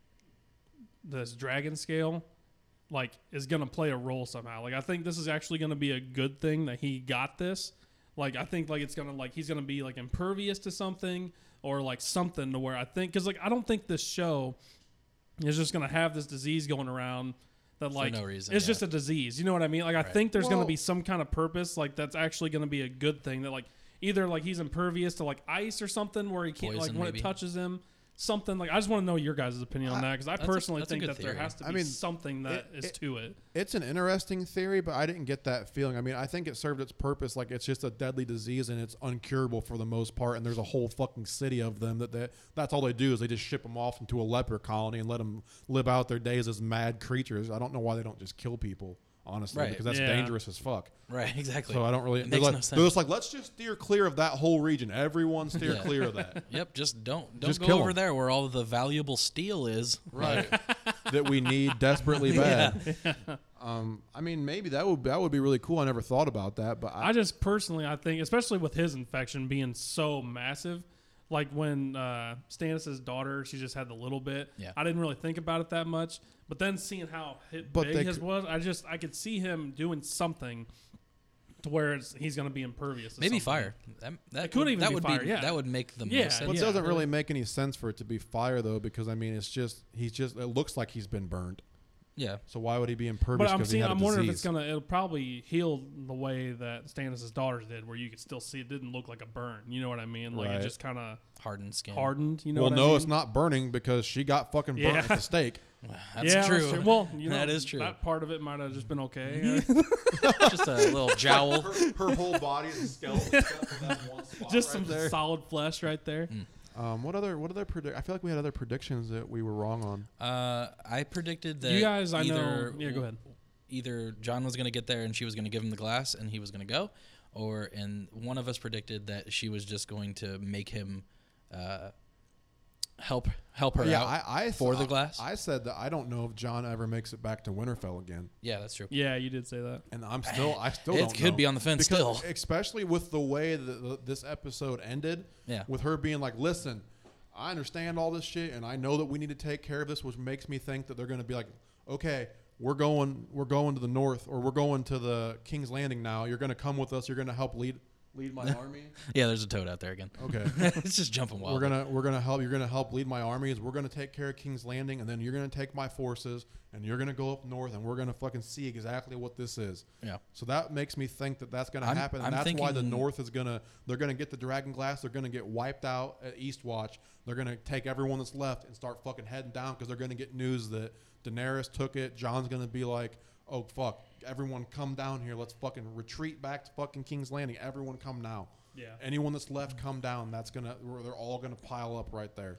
this dragon scale, like, is gonna play a role somehow. Like, I think this is actually gonna be a good thing that he got this. Like, I think like it's gonna like he's gonna be like impervious to something or like something to where I think because like I don't think this show is just gonna have this disease going around. That like no reason, it's yeah. just a disease. You know what I mean? Like I Right. think there's Well- gonna be some kind of purpose like that's actually gonna be a good thing that like either like he's impervious to like ice or something where he can't Poison, like when maybe. it touches him something like I just want to know your guys' opinion on I- that because I That's a- personally that's a think good that there theory. has to be I mean, something that it- is it- to it. It's an interesting theory, but I didn't get that feeling. I mean, I think it served its purpose. Like it's just a deadly disease and it's uncurable for the most part. And there's a whole fucking city of them that they, that's all they do is they just ship them off into a leper colony and let them live out their days as mad creatures. I don't know why they don't just kill people, honestly, Right. because that's Yeah. dangerous as fuck. Right, exactly. So I don't really. It They're makes like, no sense. they're just like, let's just steer clear of that whole region. Everyone steer Yeah. clear of that. Yep, just don't don't Just go kill over 'em. there where all the valuable steel is. Right. that we need desperately bad. Um, I mean, maybe that would that would be really cool. I never thought about that, but I, I just personally, I think, especially with his infection being so massive, like when uh, Stannis' daughter, she just had the little bit. Yeah. I didn't really think about it that much, but then seeing how hit But big they his could- was, I just I could see him doing something to where it's, he's going to be impervious. To Maybe something. fire. That, that It could would, even that be would fire, be yeah. that would make the Yeah, most sense. but it yeah. doesn't really make any sense for it to be fire though, because I mean, it's just he's just it looks like he's been burned. Yeah. So why would he be impervious? But I'm Because he seeing, had a I'm wondering if disease? it's gonna. It'll probably heal the way that Stannis' daughters did, where you could still see it didn't look like a burn. You know what I mean? Like Right. it just kind of Hardened skin. hardened. You know? well, what no, I mean? it's not burning because she got fucking burnt Yeah. at the stake. That's yeah, true. That's Well, you know, That is true. That part of it might have just been okay. Just a little jowl. her, her whole body is a skeleton. except for that one spot just right some there. solid flesh right there. Um, what other what other predict? I feel like we had other predictions that we were wrong on. Uh, I predicted that You guys, I either, know. Yeah, go ahead. Either John was going to get there and she was going to give him the glass and he was going to go, or and one of us predicted that she was just going to make him uh, help help her yeah, out. I, I for I- the glass? I said that I don't know if John ever makes it back to Winterfell again, yeah, that's true. Yeah, you did say that. and I'm still I still It don't could know. be on the fence because still. especially with the way that the, this episode ended. Yeah. With her being like, listen, I understand all this shit, and I know that we need to take care of this, which makes me think that they're going to be like, okay, we're going, we're going to the north, or we're going to the King's Landing now. You're going to come with us. You're going to help lead lead my army. Yeah, there's a toad out there again. Okay, It's just jumping wild. we're gonna we're gonna help. You're gonna help lead my armies. We're gonna take care of King's Landing, and then you're gonna take my forces, and you're gonna go up north, and we're gonna fucking see exactly what this is. Yeah. So that makes me think that that's gonna I'm- happen, and I'm that's why the thinking- North is gonna. They're gonna get the Dragon Glass. They're gonna get wiped out at Eastwatch. They're gonna take everyone that's left and start fucking heading down because they're gonna get news that Daenerys took it. John's gonna be like, "Oh fuck, everyone come down here. Let's fucking retreat back to fucking King's Landing. Everyone come now." Yeah. Anyone that's left, come down. That's gonna. They're all gonna pile up right there.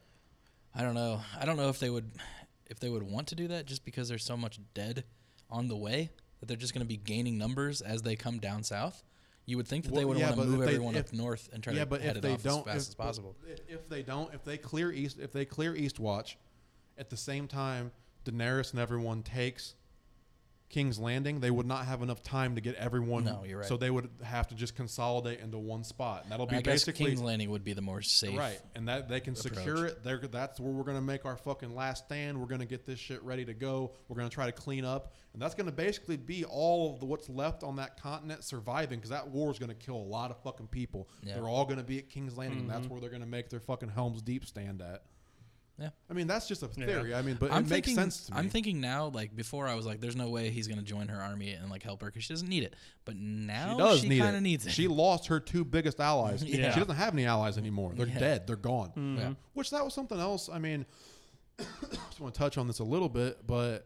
I don't know. I don't know if they would, if they would want to do that, just because there's so much dead on the way that they're just going to be gaining numbers as they come down south. You would think that they Well, would yeah, want to but move if they- everyone if- up north and try yeah, to but head if it they off don't, as fast if, as possible. If they don't, if they clear east, if they clear Eastwatch, at the same time, Daenerys and everyone takes King's Landing, they would not have enough time to get everyone. No, you're right. So they would have to just consolidate into one spot, and that'll be I guess basically King's Landing would be the more safe. right. And that they can approach. secure it. They're, that's where we're gonna make our fucking last stand. We're gonna get this shit ready to go. We're gonna try to clean up, and that's gonna basically be all of the, what's left on that continent surviving, because that war is gonna kill a lot of fucking people. Yeah. They're all gonna be at King's Landing, and Mm-hmm. that's where they're gonna make their fucking Helm's Deep stand at. Yeah. I mean, that's just a Yeah. theory. I mean, but I'm it makes thinking, sense to me. I'm thinking now, like before, I was like, "There's no way he's going to join her army and like help her because she doesn't need it." But now she does she need kind it. of needs it. She lost her two biggest allies. Yeah. She doesn't have any allies anymore. They're Yeah. dead. They're gone. Mm-hmm. Yeah. Which that was something else. I mean, just want to touch on this a little bit, but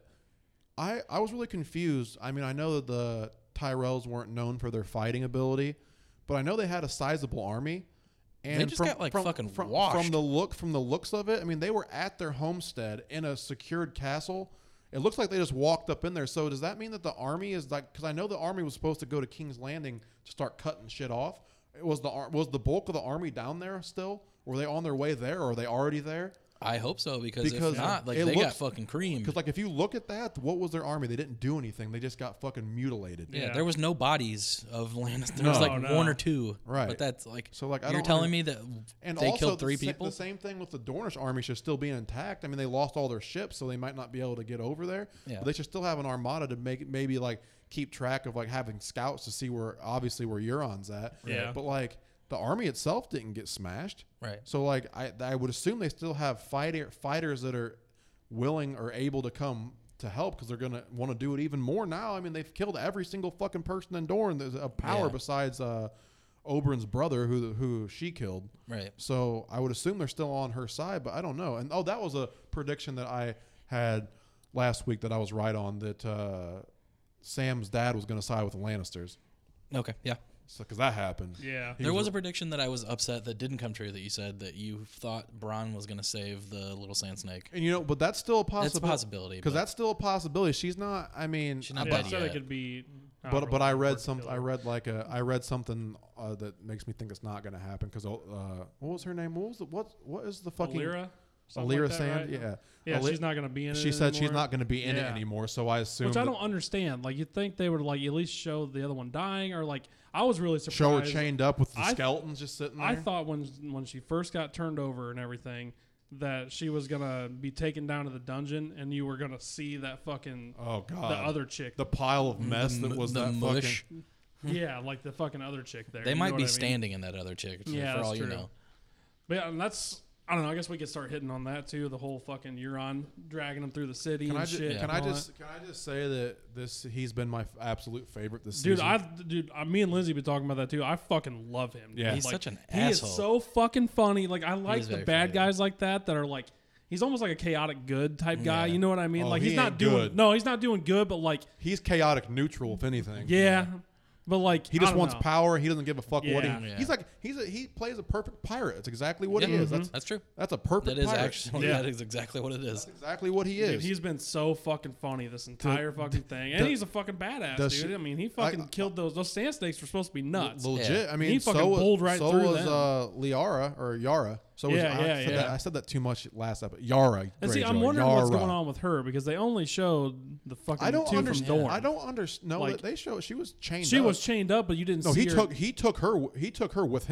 I I was really confused. I mean, I know that the Tyrells weren't known for their fighting ability, but I know they had a sizable army. And They just got, like, fucking from, washed. from the look from the looks of it. I mean, they were at their homestead in a secured castle. It looks like they just walked up in there. So does that mean that the army is like? Because I know the army was supposed to go to King's Landing to start cutting shit off. Was the ar- was the bulk of the army down there still? Were they on their way there, or are they already there? I hope so because, Because if not, like it they got looks- fucking creamed. Because like if you look at that, what was their army? They didn't do anything. They just got fucking mutilated. Yeah, Yeah. there was no bodies of Lannister. There was No. like No. one or two. Right. But that's like, So like I you're don't telling under- me that And they also killed three the sa- people? the same thing with the Dornish army should still be intact. I mean, they lost all their ships, so they might not be able to get over there. Yeah. But they should still have an armada to make maybe like keep track of like having scouts to see where obviously where Euron's at. Yeah. But like the army itself didn't get smashed. Right. So like I I would assume they still have fighter fighters that are willing or able to come to help because they're gonna want to do it even more now. I mean, they've killed every single fucking person in Dorne. There's a power Yeah. besides uh, Oberyn's brother, who who she killed. Right. So I would assume they're still on her side, but I don't know. And oh, that was a prediction that I had last week that I was right on, that uh, Sam's dad was going to side with the Lannisters. Okay. Yeah. So because that happened. Yeah. He There was a prediction that I was upset that didn't come true. That you said that you thought Bronn was going to save the little sand snake. And you know, but that's still a It's a possibility. possibility Because but that's still a possibility. She's not. I mean, She's not Yeah, dead so yet. it could be. but but I read some. something. I read like a. I read something uh, that makes me think it's not going to happen. Because uh, what was her name? What was the what? What is the fucking Alira. Something Alira like that, Sand? right? Yeah. Yeah, Ali- she's not going to be in it. She said she's anymore. not going to be in it Yeah. anymore. So I assume. Which I that- don't understand. Like, you'd think they would like at least show the other one dying, or like I was really surprised. show her chained up with the I- skeletons just sitting there. I thought when when she first got turned over and everything that she was gonna be taken down to the dungeon, and you were gonna see that fucking oh god, the other chick. the pile of mess The that mu- was the that mush. fucking. yeah, like the fucking other chick there. They You know might what be I mean? standing in that other chick. For, Yeah, for that's all you true. know. But yeah, and that's I don't know. I guess we could start hitting on that too. The whole fucking Euron dragging them through the city Can and I just shit. Yeah. can and I all just can I just say that this he's been my f- absolute favorite this Dude, season. I dude, I, me and Lindsay been talking about that too. I fucking love him. Yeah. He's Like, such an he asshole. is so fucking funny. Like I like is the very bad funny. guys like that that are like he's almost like a chaotic good type guy. Yeah. You know what I mean? Oh, like he he's not ain't doing good. no, he's not doing good, but like he's chaotic neutral if anything. yeah, but like He I just don't wants know. power. He doesn't give a fuck what he. Yeah. Yeah. He's like he's a, he plays a perfect pirate. That's exactly what he Yeah. is. That's That's true. that's a perfect. That is pirate. actually Yeah. that is exactly what it is. That's exactly what he Dude, is. he's been so fucking funny this entire fucking thing, and the- he's a fucking badass, the dude. sh- I mean, he fucking I- killed those. Those sand snakes were supposed to be nuts. L- legit. Yeah. I mean, He fucking so was, bowled right so through was them. uh, Liara or Yara. So was, Yeah, I, yeah, said that, yeah. I said that too much last episode. Yara. And see, Greyjoy, I'm wondering what's Yara. going on with her because they only showed the fucking I don't two understand. from Dorne. I don't understand. No, Like, they show she was chained. She up. was chained up, but you didn't No, see he her. took he took her he took her with him.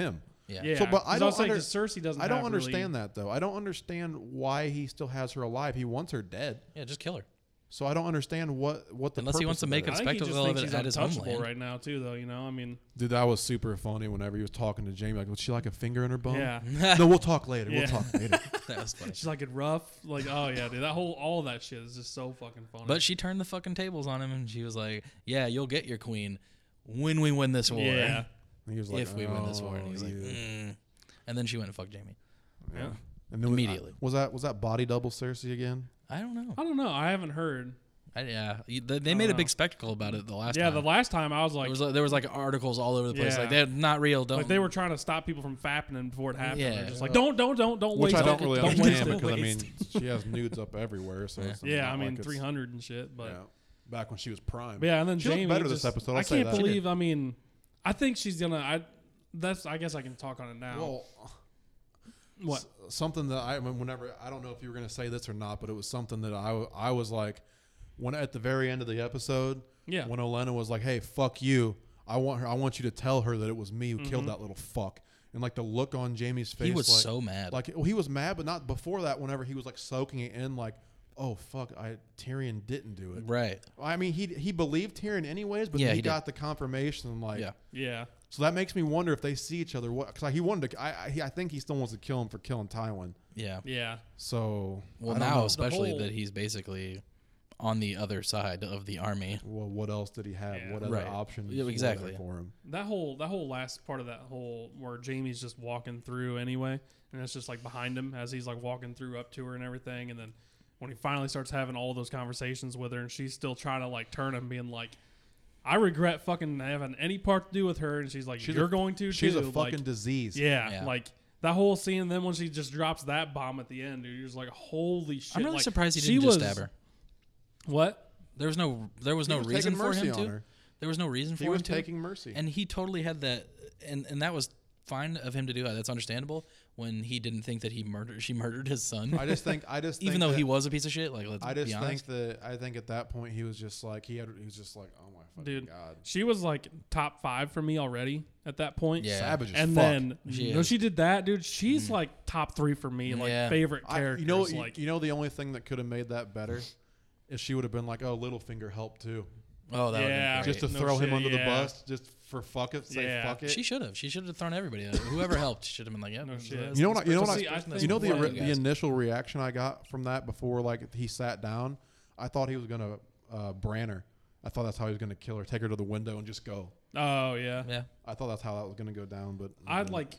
Yeah. Yeah. So, but I 'Cause don't was saying, under- 'cause Cersei doesn't. I don't have understand really, that though. I don't understand why he still has her alive. He wants her dead. Yeah, just kill her. So I don't understand what what the Unless he wants purpose to of make that a is. I think he just spectacle of thinks it he's at his untouchable homeland. right now too, though. You know, I mean, Dude, that was super funny whenever he was talking to Jamie. Like, would she like a finger in her bum? yeah. No, we'll talk later. Yeah. We'll talk later. That was funny. She's like it rough, like oh yeah, dude. That whole all of that shit is just so fucking funny. But she turned the fucking tables on him, and she was like, "Yeah, you'll get your queen when we win this war. yeah, And he was like, if we win this war." "Oh, And he was like, you." mm. and then she went and fucked Jamie. yeah. And then Immediately. was that was that body double Cersei again? I don't know. I don't know. I haven't heard. I, yeah, You- they, they I made a don't big know. spectacle about it the last Yeah, time. the last time I was like, there was like, there was like articles all over the place, Yeah. like they're not real. Don't like they were trying to stop people from fapping before it happened. Yeah. They're just like don't, don't, don't, don't Which waste I don't it. really don't understand waste it. because I Waste mean she has nudes up everywhere. So Yeah. it's yeah, not I mean like it's- three hundred and shit, but Yeah, back when she was prime. But yeah, and then She looked Jamie better just, this episode, I'll I say can't that. She believe. I mean, I think she's gonna. I that's. I guess I can talk on it now. Well, what? s- something that I I mean, whenever I don't know if you were going to say this or not, but it was something that I w- I was like when at the very end of the episode Yeah. when Olenna was like, "Hey, fuck you. I want her. I want you to tell her that it was me who Mm-hmm. killed that little fuck." And like the look on Jamie's face, he was like, so mad. like well, he was mad, but not before that. Whenever he was like soaking it in, like, "Oh fuck, I Tyrion didn't do it." right. I mean, he he believed Tyrion anyways, but Yeah, he, he did. got the confirmation. Like, Yeah. Yeah. so that makes me wonder if they see each other. What? Because he wanted to. I I, he, I think he still wants to kill him for killing Tywin. Yeah. Yeah. So Well, I don't now know. especially whole- that he's basically on the other side of the army. Well, what else did he have? Yeah. What other Right. options? Yeah, were there exactly. for him. That whole that whole last part of that whole where Jamie's just walking through anyway, and it's just like behind him as he's like walking through up to her and everything, and then when he finally starts having all those conversations with her, and she's still trying to like turn him, being like, "I regret fucking having any part to do with her," and she's like, She's "You're a- going to She's too." a fucking like, disease. yeah, Yeah. like that whole scene. And then when she just drops that bomb at the end, dude, you're just like, "Holy shit!" I'm really like, surprised he she didn't just was- stab her. What? There was no there was He no was reason taking for mercy him on to. her. There was no reason for He him was to. taking mercy. And he totally had that, and and that was fine of him to do that. That's understandable when he didn't think that he murdered. She murdered his son. I just think. I just even think though that, he was a piece of shit. Like let's I just be think honest. that. I think at that point he was just like he had. He was just like, oh my fucking Dude, god, She was like top five for me already at that point. Yeah. savage as And fuck. then She no, is. she did that, dude. She's like top three for me, like Yeah. favorite I, characters. you know, you, like you know, the only thing that could have made that better is she would have been like, "Oh, Littlefinger helped too," oh, that Yeah. would just to No throw him shit, under the yeah. bus, just for fuck it, say Yeah. fuck it. She should have. She should have thrown everybody. Out. Whoever helped should have been like, "Yep." No this- shit. this- You know what? I, this you know what? person- See, I this person think- You know the is ori- you the guys. initial reaction I got from that before, like he sat down. I thought he was gonna uh, Bran her. I thought that's how he was gonna kill her, take her to the window and just go. oh yeah. Yeah. I thought that's how that was gonna go down, but I'd mm. like.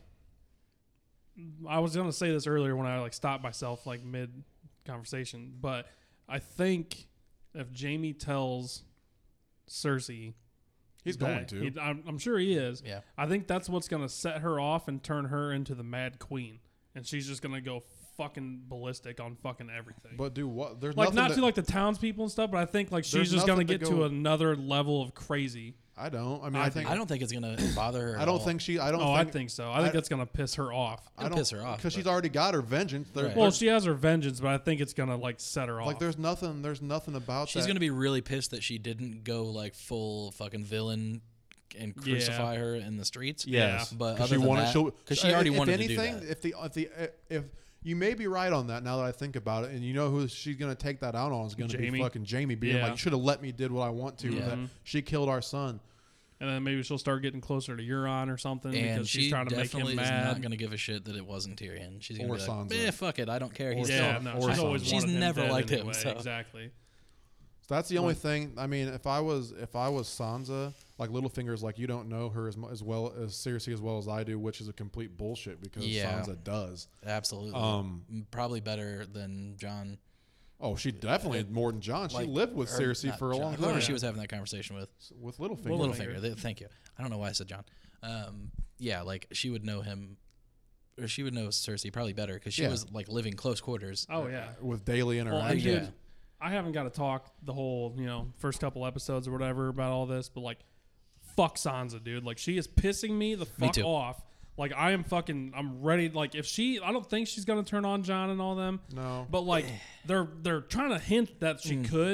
I was gonna say this earlier when I like stopped myself like mid conversation, but I think if Jamie tells Cersei, he's that going to. he- I'm, I'm sure he is. Yeah. I think that's what's gonna set her off and turn her into the Mad Queen, and she's just gonna go fucking ballistic on fucking everything. But do what? There's like nothing not that, to like the townspeople and stuff, but I think like There's she's just gonna nothing to get to go- another level of crazy. I don't. I mean, I I think. I don't think it's gonna bother her. I at don't all. think she. I don't. Oh, think, I think so. I think I- that's gonna piss her off. I It'll don't piss her off, because she's but- already got her vengeance. There, Right. Well, there's- she has her vengeance, but I think it's gonna like set her off. like there's nothing. There's nothing about She's that. gonna be really pissed that she didn't go like full fucking villain and crucify her in the streets. Yes. but 'Cause other she than wanted. that, she'll- because she already if wanted anything, to do that. If the if the if you may be right on that now that I think about it, and you know who she's gonna take that out on is gonna Jamie. be fucking Jamie, being Yeah. like, "You should have let me did what I want to." Yeah. That she killed our son. and then maybe she'll start getting closer to Euron or something And because she's she trying to make definitely him is mad. not gonna give a shit that it wasn't Tyrion. She's gonna Or be like, Sansa. "Eh, fuck it, I don't care. He's yeah, still- no, or she's always Sansa. She's wanted him never dead liked him, anyway, so. exactly. So that's the only thing. I mean, if I was if I was Sansa, like Littlefinger's, like you don't know her as mu- as well as Cersei as well as I do, which is a complete bullshit because Yeah. Sansa does. Absolutely, Um, M- probably better than John. Oh, she definitely more than John. She Like- lived with or Cersei not for a John, long Whoever time. she was having that conversation with. with Littlefinger. Well, Littlefinger. Th- Thank you. I don't know why I said John. Um, yeah, like she would know him, or she would know Cersei probably better because she Yeah. was like living close quarters. Oh yeah. with daily Well, interaction. and yeah. dude, I haven't got to talk the whole you know first couple episodes or whatever about all this, but like, fuck Sansa, dude. Like she is pissing me the Me fuck too. off. Like I am fucking. I'm ready. Like if she, I don't think she's gonna turn on John and all them. No. But like they're they're trying to hint that she Mm. could,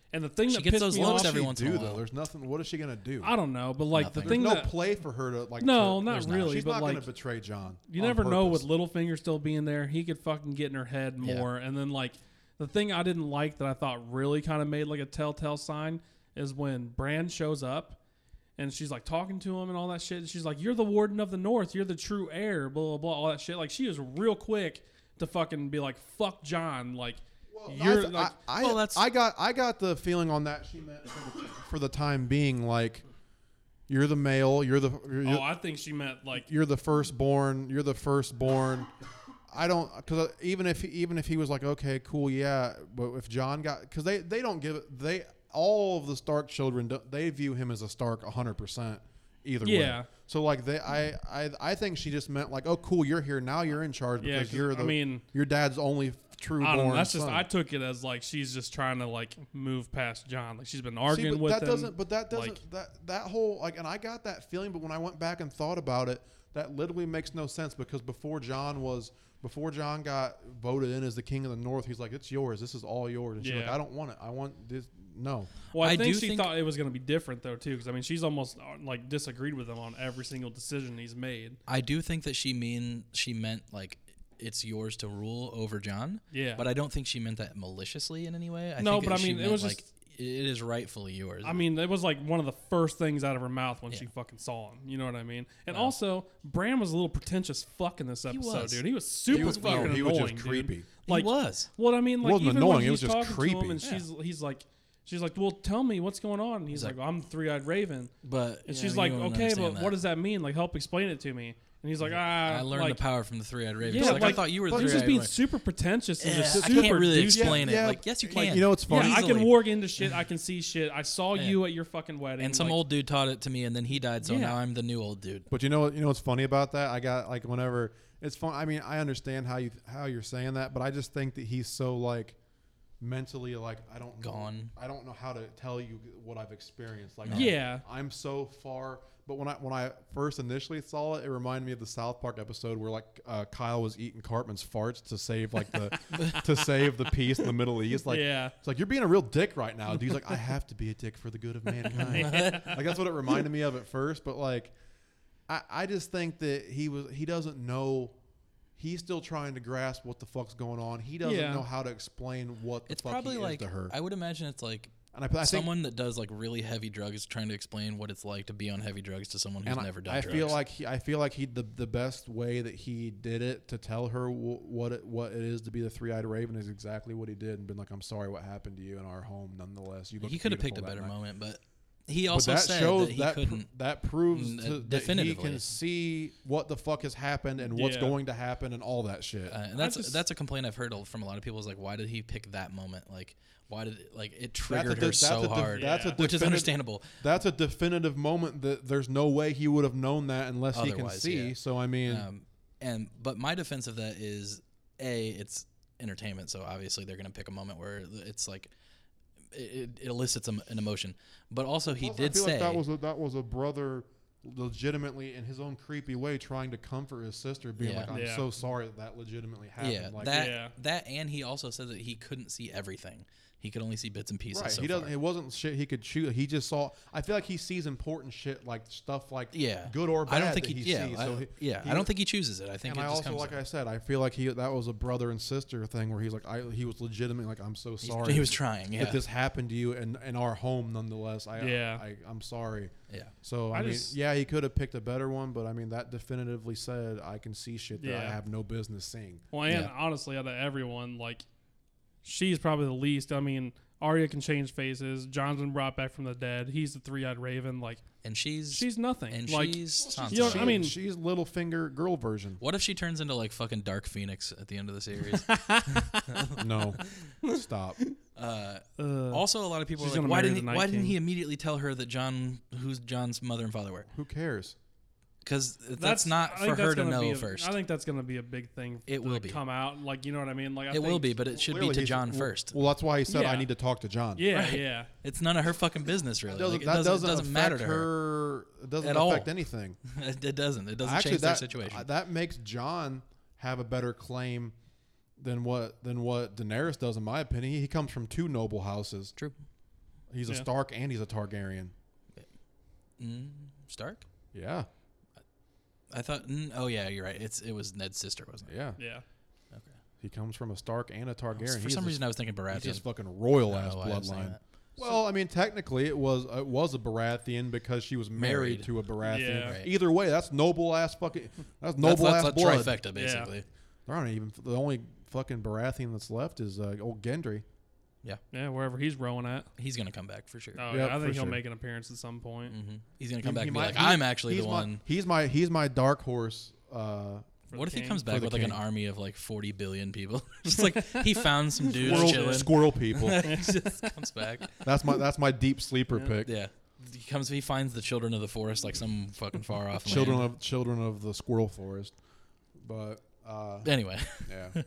And the thing She that gets pissed those me looks off, every She once in do a though. while. There's nothing. What is she gonna do? I don't know, but like Nothing. the thing There's no that play for her to like. no, to, not there's not. really, She's but not like gonna betray John. you on never know purpose. with Littlefinger still being there, he could fucking get in her head Yeah. more. And then like the thing I didn't like that I thought really kind of made like a telltale sign is when Bran shows up and she's like talking to him and all that shit. And she's like, "You're the Warden of the North. You're the true heir." Blah blah blah. All that shit. Like she was real quick to fucking be like, "Fuck John." Like Well, you're I, th- like. I, I, Well, that's- I got I got the feeling on that she meant for the, for the time being like you're the male, you're the you're, oh, I think she meant like you're the firstborn, you're the firstborn. I don't because even if even if he was like okay cool yeah, but if John got because they they don't give it they all of the Stark children don't, they view him as a Stark one hundred percent either Yeah. way. So like they I, I I think she just meant like oh cool you're here now you're in charge Yeah, because 'cause, you're the I mean, your dad's only true I don't born know. That's just son. I took it as like she's just trying to like move past John. Like she's been See, arguing but with that him. doesn't. But that doesn't. like- that that whole like, and I got that feeling. But when I went back and thought about it, that literally makes no sense because before John was, before John got voted in as the king of the North, he's like, "It's yours. This is all yours." And she's like, Yeah. "I don't want it. I want this." No. Well, I, I think do she think- thought it was going to be different though too, because I mean she's almost uh, like disagreed with him on every single decision he's made. I do think that she mean she meant like it's yours to rule over John. Yeah. But I don't think she meant that maliciously in any way. I No, think but I she mean, it meant, was like just- it is rightfully yours. I mean, it was like one of the first things out of her mouth when Yeah. she fucking saw him. You know what I mean? And Wow. also, Bran was a little pretentious fuck in this He episode, was. dude. He was super He was, fucking no, annoying. he was just dude. creepy. he Like, was. what I mean, like wasn't even annoying, when it was he's just talking to creepy. him, and she's he's like, she's like, "Well, tell me what's going on." And he's, He's like, like- "I'm three-eyed raven," But and yeah, she's you like, don't "Okay, understand but that. what does that mean? Like, help explain it to me." And he's like, "Ah, I learned like, the power from the three-eyed raven. Yeah, She's like, like, I thought you were but the He's just three-eyed being raven. super pretentious and Yeah, just I super can't really douchey. explain Yeah, it. Like, yes, you like, can. you know, it's funny. Yeah, I can Easily. warg into shit. I can see shit. I saw Yeah. you at your fucking wedding. And some like, old dude taught it to me, and then he died. So Yeah. now I'm the new old dude. But you know what? You know what's funny about that? I got like whenever it's fun. I mean, I understand how you how you're saying that, but I just think that he's so like mentally like I don't know, Gone. I don't know how to tell you what I've experienced. Like Yeah. I'm, I'm so far. But when I when I first initially saw it, it reminded me of the South Park episode where like uh, Kyle was eating Cartman's farts to save like the to save the peace in the Middle East. Like Yeah. it's like you're being a real dick right now. Dude's like I have to be a dick for the good of mankind. Like that's what it reminded me of at first. But like I I just think that he was he doesn't know. He's still trying to grasp what the fuck's going on. He doesn't Yeah. know how to explain what the It's fuck probably he like is to her. I would imagine it's like And I, I think someone that does like really heavy drugs trying to explain what it's like to be on heavy drugs to someone who's and never I, done I drugs. feel like he, I feel like he the the best way that he did it to tell her w- what it what it is to be the three-eyed raven is exactly what he did and been like I'm sorry what happened to you in our home nonetheless. You looked he could have picked a beautiful that better night." moment, but he But also that said shows that he that pr- couldn't. that proves Mm, to, uh, that he definitively. can see what the fuck has happened and what's Yeah. going to happen and all that shit. Uh, and that's just- that's a complaint I've heard from a lot of people. Is like, why did he pick that moment? Like, why did it, like it That's a triggered de- her that's so a de- hard? That's a Yeah. which is definit- understandable. That's a definitive moment that there's no way he would have known that unless he can Otherwise, see. yeah. So I mean, Um, and but my defense of that is a it's entertainment, so obviously they're gonna pick a moment where it's like it, it elicits an an emotion. But also he plus, I did feel say like that was a, that was a brother legitimately in his own creepy way trying to comfort his sister, being Yeah. like, "I'm Yeah. so sorry that that legitimately happened." yeah like, that Yeah. that and he also said that he couldn't see everything. He could only see bits and pieces. right. So he doesn't. far. It wasn't shit he could shoot. He just saw. I feel like he sees important shit, like stuff like Yeah, good or bad. I don't think that he. he yeah, sees. I, So he, yeah. he- I don't think he chooses it. I think and it I just also, comes. like there. I said, I feel like he that was a brother and sister thing where he's like, I he was legitimately like, I'm so He's- sorry. he was trying. Yeah, that this happened to you in, in our home nonetheless. I, Yeah. I, I'm sorry. yeah. So I, I mean, just- yeah, he could have picked a better one, but I mean that definitively said I can see shit that I Yeah. have no business seeing. Well, and Yeah. honestly, out of everyone, like, she's probably the least. I mean, Arya can change faces. John's been brought back from the dead. He's the three-eyed raven. Like, And she's she's nothing. and like, she's Sansa. you know, She- I mean- she's Littlefinger girl version. What if she turns into like fucking Dark Phoenix at the end of the series? No, stop. uh, uh, also, a lot of people She's are like, gonna why marry didn't he, the Night why didn't King. he immediately tell her that John, who's John's mother and father were? Who cares? Because that's, not I for think her that's to gonna know be a- first. I think that's going to be a big thing. It to will be. come out. Like, you know what I mean? Like, I it will think- be, but it should Clearly be to he's- John well- first. Well, that's why he said I Yeah. need to talk to John. Yeah, Right. yeah. It's none of her fucking business, really. That doesn't, Like, it that doesn't, doesn't, doesn't matter affect to her. her. It doesn't At affect all. anything. It doesn't. It doesn't Actually, change their that situation. that makes John have a better claim than what than what Daenerys does, in my opinion. He, he comes from two noble houses. True. He's a Yeah. Stark and he's a Targaryen. Mm, Stark? Yeah, I thought. Mm, oh yeah, you're right. It's it was Ned's sister, wasn't it? yeah. Yeah. Okay. He comes from a Stark and a Targaryen. For He's some this- reason, I was thinking he's Baratheon. this fucking royal I don't ass know why I was saying bloodline. that. Well, I mean, technically, it was it was a Baratheon because she was married, Married. to a Baratheon. Yeah. Right. Either way, that's noble ass fucking. That's That's, noble that's ass a blood. trifecta, basically. There aren't even the only fucking Baratheon that's left is uh, old Gendry. Yeah, wherever he's rowing at. He's gonna come back for sure. Oh, Yep, yeah, I for think he'll sure. make an appearance at some point. hmm He's gonna He- come back he and be might- like, he- "I'm actually he's the my, one." He's my he's my dark horse. Uh, for What the if he king. comes back the with like an king. army of like forty billion people? Just like he found some dudes squirrel, chilling. squirrel people. Just comes back. That's my that's my deep sleeper Yeah. pick. Yeah. He comes. He finds the children of the forest, like some fucking far off Children land. of children of the squirrel forest. But uh, Anyway, yeah.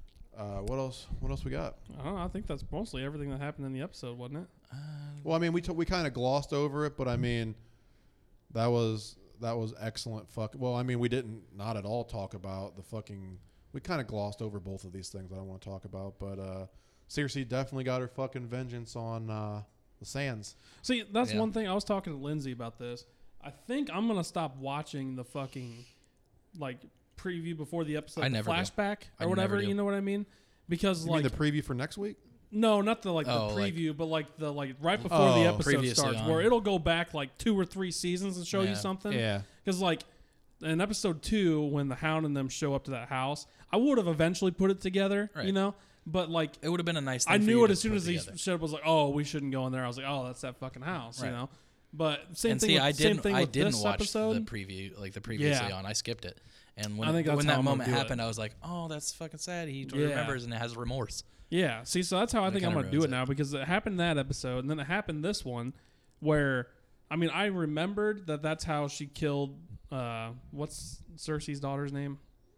Uh, what else? What else we got? I don't know. I think that's mostly everything that happened in the episode, wasn't it? uh, Well, I mean, we t- we kind of glossed over it, but I mean, that was that was excellent. Fuck. Well, I mean, we didn't not at all talk about the fucking. We kind of glossed over both of these things I don't want to talk about, but uh, Cersei definitely got her fucking vengeance on uh, the Sands. See, that's Yeah. one thing. I was talking to Lindsay about this. I think I'm gonna stop watching the fucking like preview before the episode, I the never do. flashback I or whatever. never do. You know what I mean? Because You like mean the preview for next week? no, not the like Oh, the like- preview, but like the like right before Oh, the episode previously starts, on. where it'll go back like two or three seasons and show Yeah. you something. Yeah. Because like in episode two, when the Hound and them show up to that house, I would have eventually put it together, you Right. know. But like it would have been a nice. Thing I for knew you it to as soon put as he together. showed up. Was like, oh, we shouldn't go in there. I was like, oh, that's that fucking house, Right. you know. But same and thing. see, with, I same didn't. thing I with didn't this watch episode. the preview, like the previously Yeah. on. I skipped it, and when I think that's when how that I'm gonna moment do it. happened, I was like, "Oh, that's fucking sad." He Yeah. remembers and has remorse. Yeah. See, so that's how I That think I'm kinda gonna do ruins it it. now because it happened in that episode, and then it happened this one, where I mean, I remembered that that's how she killed. Uh, what's Cersei's daughter's name?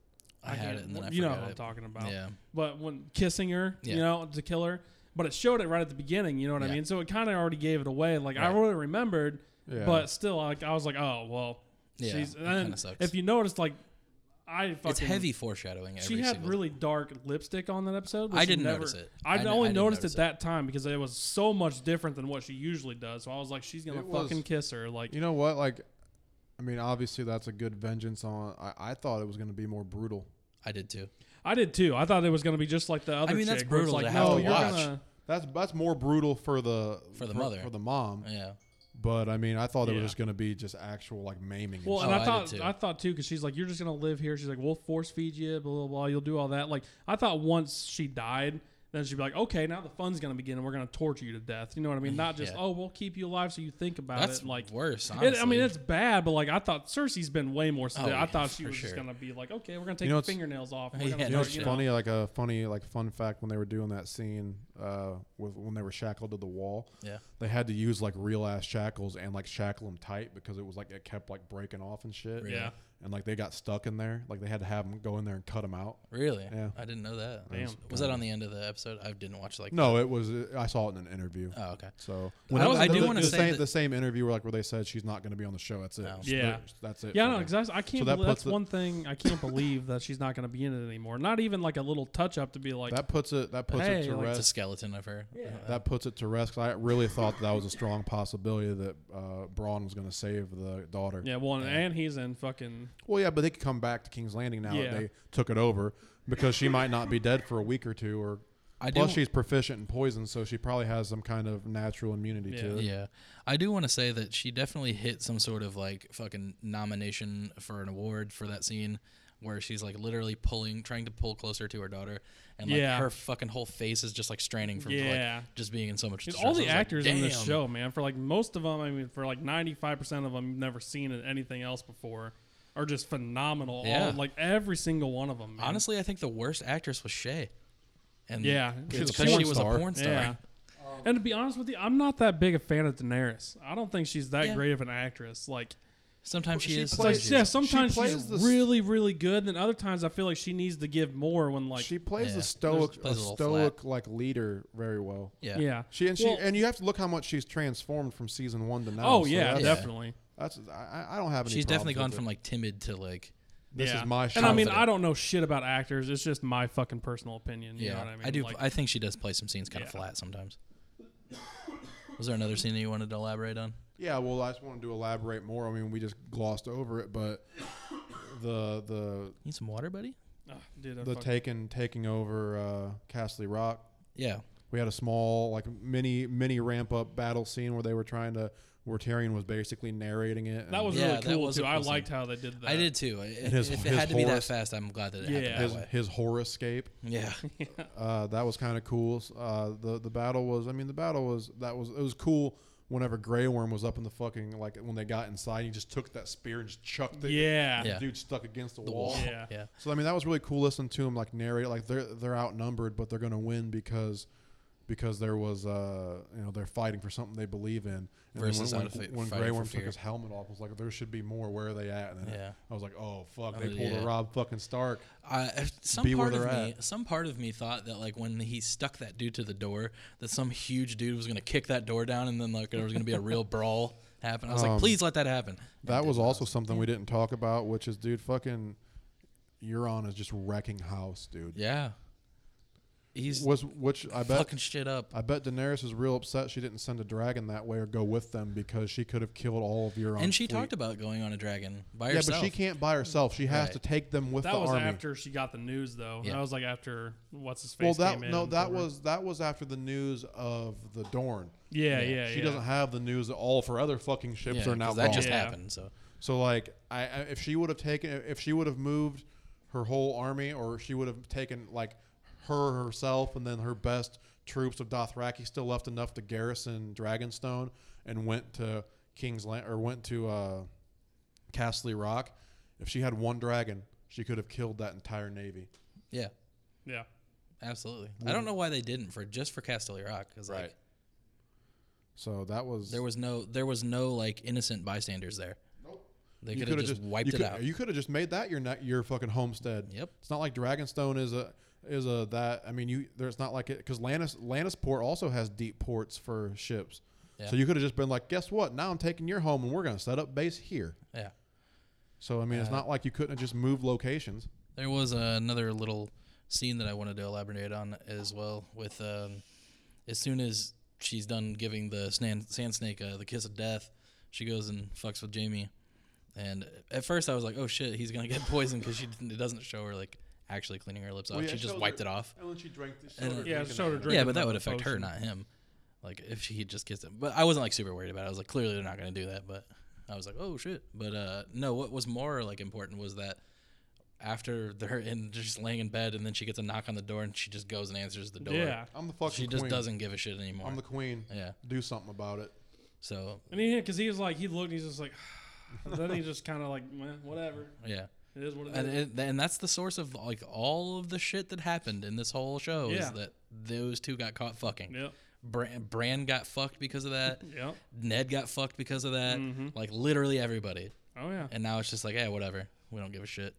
I, had can't- it, and then I you know forgot what I'm it. talking about. Yeah, But when kissing her, you Yeah. know, to kill her, but it showed it right at the beginning. You know what I Yeah. mean? So it kind of already gave it away. Like I Right. would have remembered, Yeah. but still, like I was like, oh well. yeah. She's, It and then kind of sucks. if you noticed, like I fucking it's heavy foreshadowing. Every She had single- really dark lipstick on that episode. Which I she didn't never, notice it. I, I n- only I didn't noticed notice it that time because it was so much different than what she usually does. So I was like, she's gonna It was- fucking kiss her. Like, You know what? Like, I mean, obviously that's a good vengeance on. I, I thought it was going to be more brutal. I did too. I did too. I thought it was gonna be just like the other. mean, that's chick, where it's brutal like, to have no, to you're watch. gonna. That's that's more brutal for the For the mother. for the mom. Yeah, But I mean, I thought it Yeah. was just going to be just actual like maiming. and Well, shit. and Oh, I I thought did too. I thought too because she's like, you're just gonna live here. She's like, we'll force feed you, blah blah blah. You'll do all that. Like, I thought once she died, then she'd be like, okay, now the fun's gonna begin, and we're gonna torture you to death. You know what I mean? Not just Yeah. oh, we'll keep you alive so you think about that's it. Like, worse. it, Honestly. I mean, it's bad, but like I thought Cersei's been way more. Severe. Oh, I thought she for was just sure. gonna be like, okay, we're gonna take know your what's- fingernails off. and Yeah, We're gonna You know, no it's start, funny, like a funny, like fun fact when they were doing that scene uh, with when they were shackled to the wall. Yeah. They had to use like real ass shackles and like shackle them tight because it was like it kept like breaking off and shit. Really? Yeah. And like they got stuck in there. Like they had to have them go in there and cut them out. Really? Yeah. I didn't know that. Damn. Was that on the end of the episode? I didn't watch like. No, it was. I saw it in an interview. Oh, okay. So I when do- it- I the- do the- wanna the say same, that- the same interview where like where they said she's not going to be on the show. That's it. Oh. Yeah. That's it. Yeah, for no, them. exactly. I can't. So that believe, puts that's the- one thing I can't believe that she's not going to be in it anymore. Not even like a little touch up to be like, That puts it. That puts Hey, it to like, It's a rest. skeleton of her. Yeah. That puts it to rest. 'Cause I really thought that was a strong possibility that uh, Braun was going to save the daughter. yeah, well, and, Yeah. and he's in fucking. Well, yeah, but they could come back to King's Landing now Yeah. that they took it over because she might not be dead for a week or two. Or I do. plus, she's proficient in poison, so she probably has some kind of natural immunity Yeah. to it. Yeah, I do want to say that she definitely hit some sort of like fucking nomination for an award for that scene where she's like literally pulling, trying to pull closer to her daughter, and like Yeah. her fucking whole face is just like straining from Yeah. like just being in so much. Because distress. all I the was like, actors in this "Damn." show, man, for like most of them, I mean, for like ninety-five percent of them, you've never seen anything else before, are just phenomenal. Yeah. All, like every single one of them. Man. Honestly, I think the worst actress was Shay, and Yeah. it's She's a because she porn was star. a porn star. Yeah. And to be honest with you, I'm not that big a fan of Daenerys. I don't think she's that Yeah. great of an actress. Like, Sometimes she, She is. it's plays- like, sometimes yeah, she's- sometimes she plays she's the s- really, really good. Then other times, I feel like she needs to give more. When like, she plays Yeah. the stoic, Plays a a little stoic like leader very well. yeah. yeah. She and she Well- and you have to look how much she's transformed from season one to now. Oh so yeah, that's, Yeah. definitely. That's I, I don't have any. She's definitely gone problems from with it. like timid to like. This yeah. is my And I mean, confident. I don't know shit about actors. It's just my fucking personal opinion. You Yeah, know what I mean? do. Like, I think she does play some scenes kind of Yeah. flat sometimes. Was there another scene that you wanted to elaborate on? Yeah, well, I just wanted to elaborate more. I mean, we just glossed over it, but the the Need some water, buddy? Oh, dude, I the fuck- taking taking over uh, Castle Rock. Yeah. We had a small, like mini mini ramp up battle scene where they were trying to, where Tyrion was basically narrating it. that was Yeah, really that cool was a too. I cool liked scene. how they did that. I did too. I- his- if it his had to be that horse- fast, I'm glad that it Yeah. happened his that way. his horoscape. Yeah. Uh, that was kind of cool. Uh, the the battle was, I mean, the battle was that was it was cool. Whenever Grey Worm was up in the fucking, like when they got inside, he just took that spear and just chucked it. Yeah. Yeah. Dude stuck against the, The wall. wall. Yeah. Yeah. So I mean, that was really cool listening to him like narrate, like they're they're outnumbered, but they're gonna win because because there was uh you know they're fighting for something they believe in. And Versus then out when, of when, when fi- Grey fighting Worm for took fear. his helmet off, I was like, there should be more. Where are they at? And then Yeah. I was like, oh fuck, Oh, they pulled yeah. a Rob fucking Stark. I, some Be where part of they're me, some part of me thought that like when he stuck that dude to the door, that some huge dude was gonna kick that door down, and then like there was gonna be a real brawl happen. I was Um, like, please let that happen. That And was it also something we didn't talk about, which is, dude, fucking Euron is just wrecking house, dude. Yeah, he's Was which I bet fucking shit up. I bet Daenerys is real upset she didn't send a dragon that way or go with them because she could have killed all of Euron's And she fleet. talked about going on a dragon by yeah, herself. but she can't by herself. She has Right. to take them with That the was army. after she got the news, though. Yeah. That was like after what's his well, face that came in. no, and that covered- was that was after the news of the Dorne. Yeah, Yeah. yeah. She yeah. doesn't have the news at all for other fucking ships Yeah, are now 'cause that gone. just Yeah. happened. So So like, I, I if she would have taken, if she would have moved her whole army, or she would have taken like her herself and then her best troops of Dothraki, still left enough to garrison Dragonstone, and went to King's Land or went to uh, Castle Rock. If she had one dragon, she could have killed that entire navy. yeah, Yeah. absolutely. I don't know why they didn't for just for Casterly Rock because like Right. So that was there was no there was no like innocent bystanders there. Nope. They you could have coulda just, wiped you it could, out. You could have just made that your ne- your fucking homestead. Yep. It's not like Dragonstone is a is a that. I mean, you there's not like it because Lannis Lannisport also has deep ports for ships. Yeah. So you could have just been like, guess what? Now I'm taking your home and we're gonna set up base here. Yeah. So I mean, it's Uh, not like you couldn't have just moved locations. There was uh, another little scene that I wanted to elaborate on as well. With um, as soon as she's done giving the sand, sand snake uh, the kiss of death, she goes and fucks with Jamie. And at first I was like, oh shit, he's gonna get poisoned because she didn't, it doesn't show her like actually cleaning her lips off. Well, yeah, she it just shows wiped her- it off. And then she drank. The, And- showed her Yeah, it drinking showed her it. drinking Yeah, but that the would affect her, potion. not him. Like if she just gets it. But I wasn't like super worried about it. I was like, clearly they're not gonna do that. But I was like, oh shit. But uh, no, what was more like important was that after they're in just laying in bed and then she gets a knock on the door and she just goes and answers the door. Yeah. I'm the fucking She just queen. doesn't give a shit anymore. I'm the queen. yeah. Do something about it. So And he, because he was like, he looked, and he's just like, and then he just kind of like, "Meh, whatever. yeah. It is what it And is. it, and that's the source of like all of the shit that happened in this whole show Yeah. is that those two got caught fucking. Yep. Bran, Bran got fucked because of that. Yep. Ned got fucked because of that. Mhm. Like literally everybody. Oh yeah. And now it's just like, hey, whatever. We don't give a shit.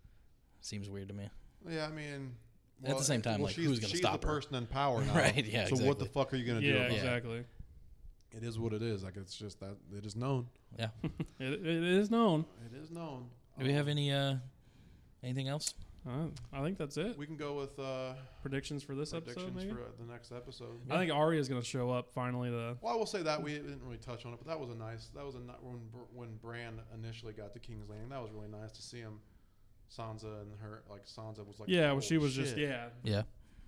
Seems weird to me. Yeah, I mean. At the same time, like, she's, who's gonna she's stop the her? person in power now. Right, yeah, So what the exactly. fuck are you gonna do Yeah, about it? exactly. It is what it is. Like it's just that it is known. Yeah. It, it is known. It is known. Do we Um, have any uh anything else? Uh, I think that's it. We can go with uh, predictions for this episode, predictions maybe. for uh, the next episode. I think Arya's gonna show up finally. To Well, I will say that we didn't really touch on it, but that was a nice. That was a ni- when Br- when Bran initially got to King's Landing. That was really nice to see him. Sansa and her like Sansa was like. yeah, oh, well, she was just shit. yeah. Yeah.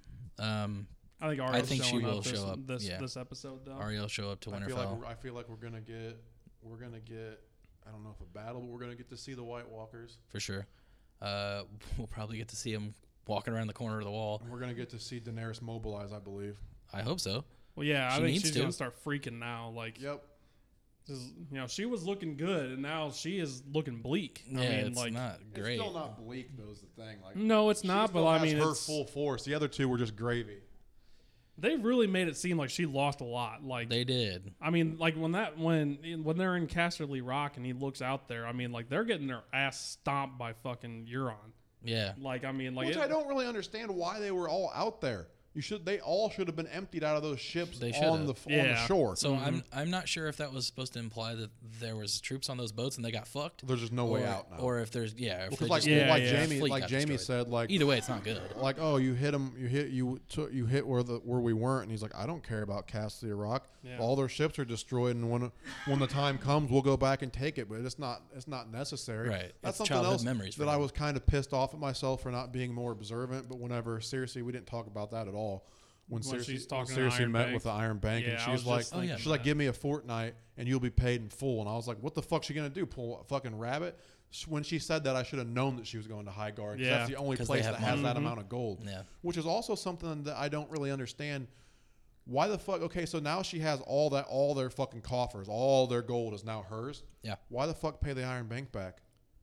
Um I think Arya's think she showing will up this, show up, this yeah. this episode though. Arya will show up to I feel like Winterfell. we're, I feel like we're gonna get we're gonna get I don't know if a battle, but we're gonna get to see the White Walkers. For sure. Uh we'll probably get to see him walking around the corner of the wall. And we're gonna get to see Daenerys mobilize, I believe. I hope so. Well, yeah, I She think needs she's to. gonna start freaking now. Like, Yep. just, you know, she was looking good, and now she is looking bleak. Yeah, I mean, it's like, not great. It's still not bleak, though. Is the thing. Like, no, it's she not. still But I has mean, her it's, full force. The other two were just gravy. they really made it seem like she lost a lot. Like, They did. I mean, like when that when when they're in Casterly Rock and he looks out there, I mean, like they're getting their ass stomped by fucking Euron. Yeah. Like, I mean, like Which it- I don't really understand why they were all out there. You should. They all should have been emptied out of those ships They on should've. the on the Yeah. shore. So I'm I'm not sure if that was supposed to imply that there was troops on those boats and they got fucked. There's just no or, way out now. Or if there's yeah, if Because they like, just, Yeah, like yeah. Jamie, fleet like got Jamie destroyed. said, like Either way, it's not good. like oh you hit him, you hit you took you hit where the where we weren't, and he's like I don't care about Castle Rock. Yeah. All their ships are destroyed, and when when the time comes, we'll go back and take it. But it's not it's not necessary. Right. That's It's something childhood else memories for that I them. was kind of pissed off at myself for not being more observant. But whenever seriously, we didn't talk about that at all. When, When Cersei, she's talking to when Cersei Iron met Bank. with the Iron Bank, Yeah, and I she was was like, just Oh, yeah. she's like, give me a fortnight and you'll be paid in full. And I was like, what the fuck's she gonna do? Pull a fucking rabbit? S- When she said that, I should have known that she was going to High Guard. 'Cause Yeah. that's the only 'Cause they place have that has money. that Mhm. amount of gold. Yeah. Which is also something that I don't really understand. Why the fuck? Okay, so now she has all that, all their fucking coffers, all their gold is now hers. Yeah. Why the fuck pay the Iron Bank back?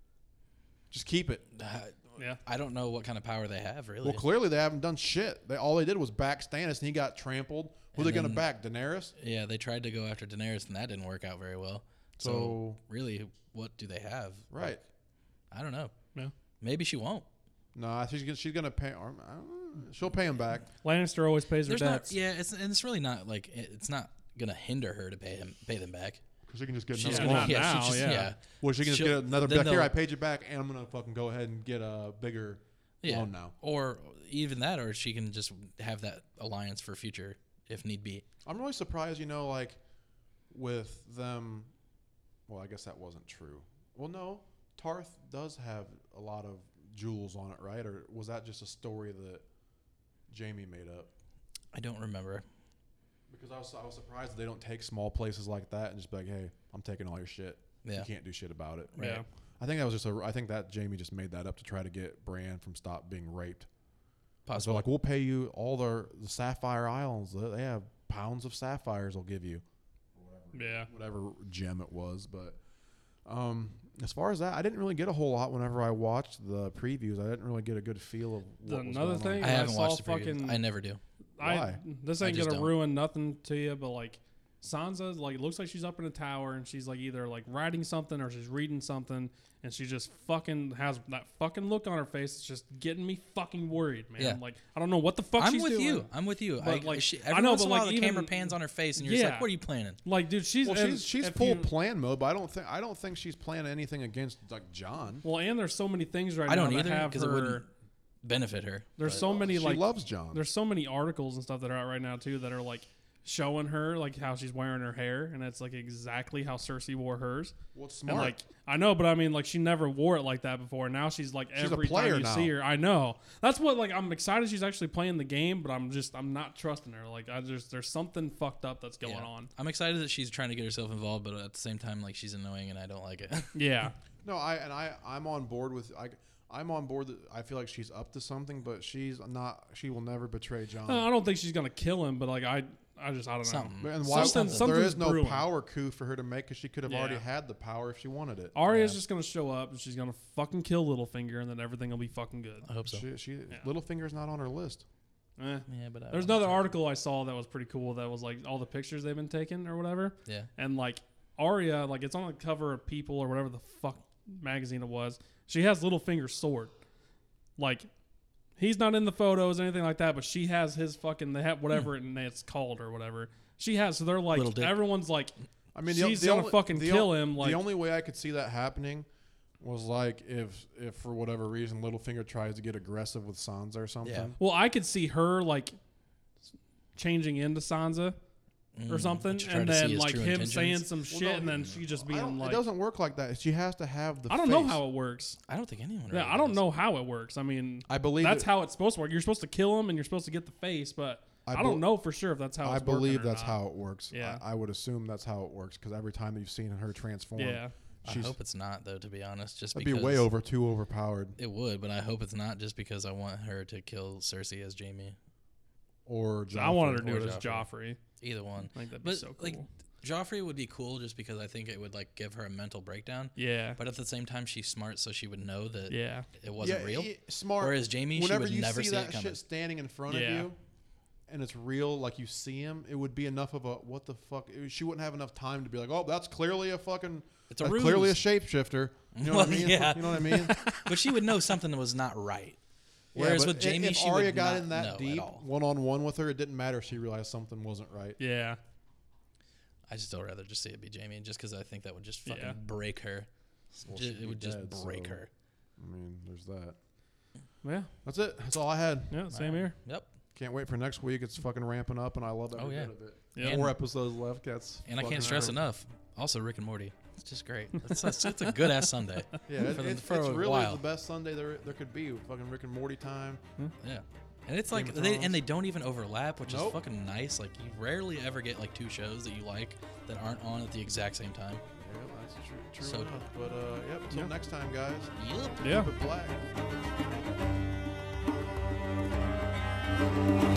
Just keep it. Uh, Yeah. I don't know what kind of power they have really. Well, clearly they haven't done shit. They all they did was back Stannis, and he got trampled. Who are And they gonna then- back? Daenerys. Yeah, they tried to go after Daenerys and that didn't work out very well. So, So- really, what do they have? Right. I don't know. Yeah. Maybe she won't. No, she's gonna, she's gonna pay. Or, I don't know. She'll pay him back. Lannister always pays her There's debts. not. Yeah, it's and it's really not like it- it's not gonna hinder her to pay him pay them back. Because she can just get She's another Yeah, gonna one. not yeah, now, she just, yeah. yeah. Well, she can just She'll- get another. then Back here, they'll- I paid you back, and I'm gonna fucking go ahead and get a bigger Yeah. loan now. Or even that, or she can just have that alliance for future if need be. I'm really surprised, you know, like with them. Well, I guess that wasn't true. Well, no, Tarth does have a lot of jewels on it, right? Or was that just a story that Jamie made up? I don't remember. Because I was I was surprised that they don't take small places like that and just be like, hey, I'm taking all your shit. Yeah. You can't do shit about it. Yeah. I think that was just a. I think that Jamie just made that up to try to get Bran from stop being raped. So Possible. like, we'll pay you all their the Sapphire Islands. They have pounds of sapphires. They'll give you Yeah. whatever gem it was. But um, as far as that, I didn't really get a whole lot whenever I watched the previews. I didn't really get a good feel of what was Another going thing- on. I I haven't saw watched the preview. fucking- I never do. I, Why? this I ain't just gonna don't. ruin nothing to you, but like Sansa, like it looks like she's up in a tower and she's like either like writing something or she's reading something, and she just fucking has that fucking look on her face. It's just getting me fucking worried, man. Yeah. Like I don't know what the fuck I'm she's with doing. you. I'm with you. But, I, like, she, I every know, once but, in a while like, the camera even- pans on her face, and you're just Yeah. like, "What are you planning?" Like, dude, she's Well, and she's she's if full you- plan mode, but I don't think I don't think she's planning anything against like John. Well, and there's so many things right I don't now either that have because it her. wouldn't benefit her. There's but- so many She like loves John. there's so many articles and stuff that are out right now too that are like showing her like how she's wearing her hair, and it's like exactly how Cersei wore hers. Well, it's And smart. like I know, but I mean, like she never wore it like that before. Now she's like She's a every player time you now. see her, I know. That's what like I'm excited she's actually playing the game, but I'm just I'm not trusting her. Like I just there's something fucked up that's going Yeah. on. I'm excited that she's trying to get herself involved, but at the same time, like she's annoying, and I don't like it. Yeah, No, I and I I'm on board with I I'm on board that I feel like she's up to something, but she's not. She will never betray John. Uh, I don't think she's gonna kill him, but like I I just I don't Something. know. and why something- there something's is no brewing. power coup for her to make because she could have already Yeah. had the power if she wanted it. Arya's Yeah. just gonna show up and she's gonna fucking kill Littlefinger, and then everything will be fucking good. I hope so. She, she Yeah. Littlefinger's not on her list. Eh. Yeah, but I There's don't another know. article I saw that was pretty cool. That was like all the pictures they've been taking or whatever. Yeah, And like Arya, like it's on the cover of People or whatever the fuck magazine it was. She has Littlefinger's sword. Like he's not in the photos or anything like that, but she has his fucking they have whatever Hmm. it, it's called or whatever. She has so they're like Little dick. everyone's like I mean, she's the, the gonna only, fucking the kill o- him. Like the only way I could see that happening was like if if for whatever reason Littlefinger tries to get aggressive with Sansa or something. Yeah. well, I could see her like changing into Sansa or Mm, something, to try and to see then his like true him intentions. saying some Well, shit, no, and then she just I being don't- like, it doesn't work like that. She has to have the. I don't know face. how it works. I don't think anyone. Yeah, really I don't does. know how it works. I mean, I believe that's it- how it's supposed to work. You're supposed to kill him, and you're supposed to get the face, but I I, bel- don't know for sure if that's how. I It's working believe or that's not. how it works. Yeah. I, I would assume that's how it works because every time you've seen her transform, Yeah, I she's hope it's not though. To be honest, just that'd be because way over too overpowered. It would, but I hope it's not just because I want her to kill Cersei as Jamie. Or I wanted her to or do it as Joffrey. Joffrey. Either one. I think that'd be But so cool. like Joffrey would be cool just because I think it would like give her a mental breakdown. yeah, But at the same time, she's smart, so she would know that yeah, it wasn't real. i- smart. Whereas Jamie, she Whenever would you never see see that it coming. shit standing in front Yeah. of you, and it's real, like you see him, it would be enough of a what the fuck. it- She wouldn't have enough time to be like, oh, that's clearly a fucking. It's a that's ruse. clearly a shapeshifter. You know what I Well, mean? yeah. You know what I mean? But she would know something was not right. Whereas but with i- Jamie, if she Arya would got not in know that at deep all. one on one with her, it didn't matter. She realized something wasn't right. Yeah. I still rather just see it be Jamie, just because I think that would just fucking Yeah. break her. Well, Ju- she'd it be would just dead, break so- her. I mean, there's that. Yeah. That's it. That's all I had. Yeah. Same here. Yep. Can't wait for next week. It's fucking ramping up, and I love every Oh, yeah. bit of it. Yeah. Four episodes left. That's And I fucking can't stress hurt. enough. Also, Rick and Morty. It's just great. It's, it's, it's a good ass Sunday. Yeah, it, For the- it's, for it's a really while. the best Sunday there there could be. Fucking Rick and Morty time. Yeah. And it's Game like of they Thrones. and they don't even overlap, which Nope. is fucking nice. Like you rarely ever get like two shows that you like that aren't on at the exact same time. Yeah, that's true. True So enough. But uh, yep. Until Yeah. next time, guys. Yep. Yeah. Keep it black.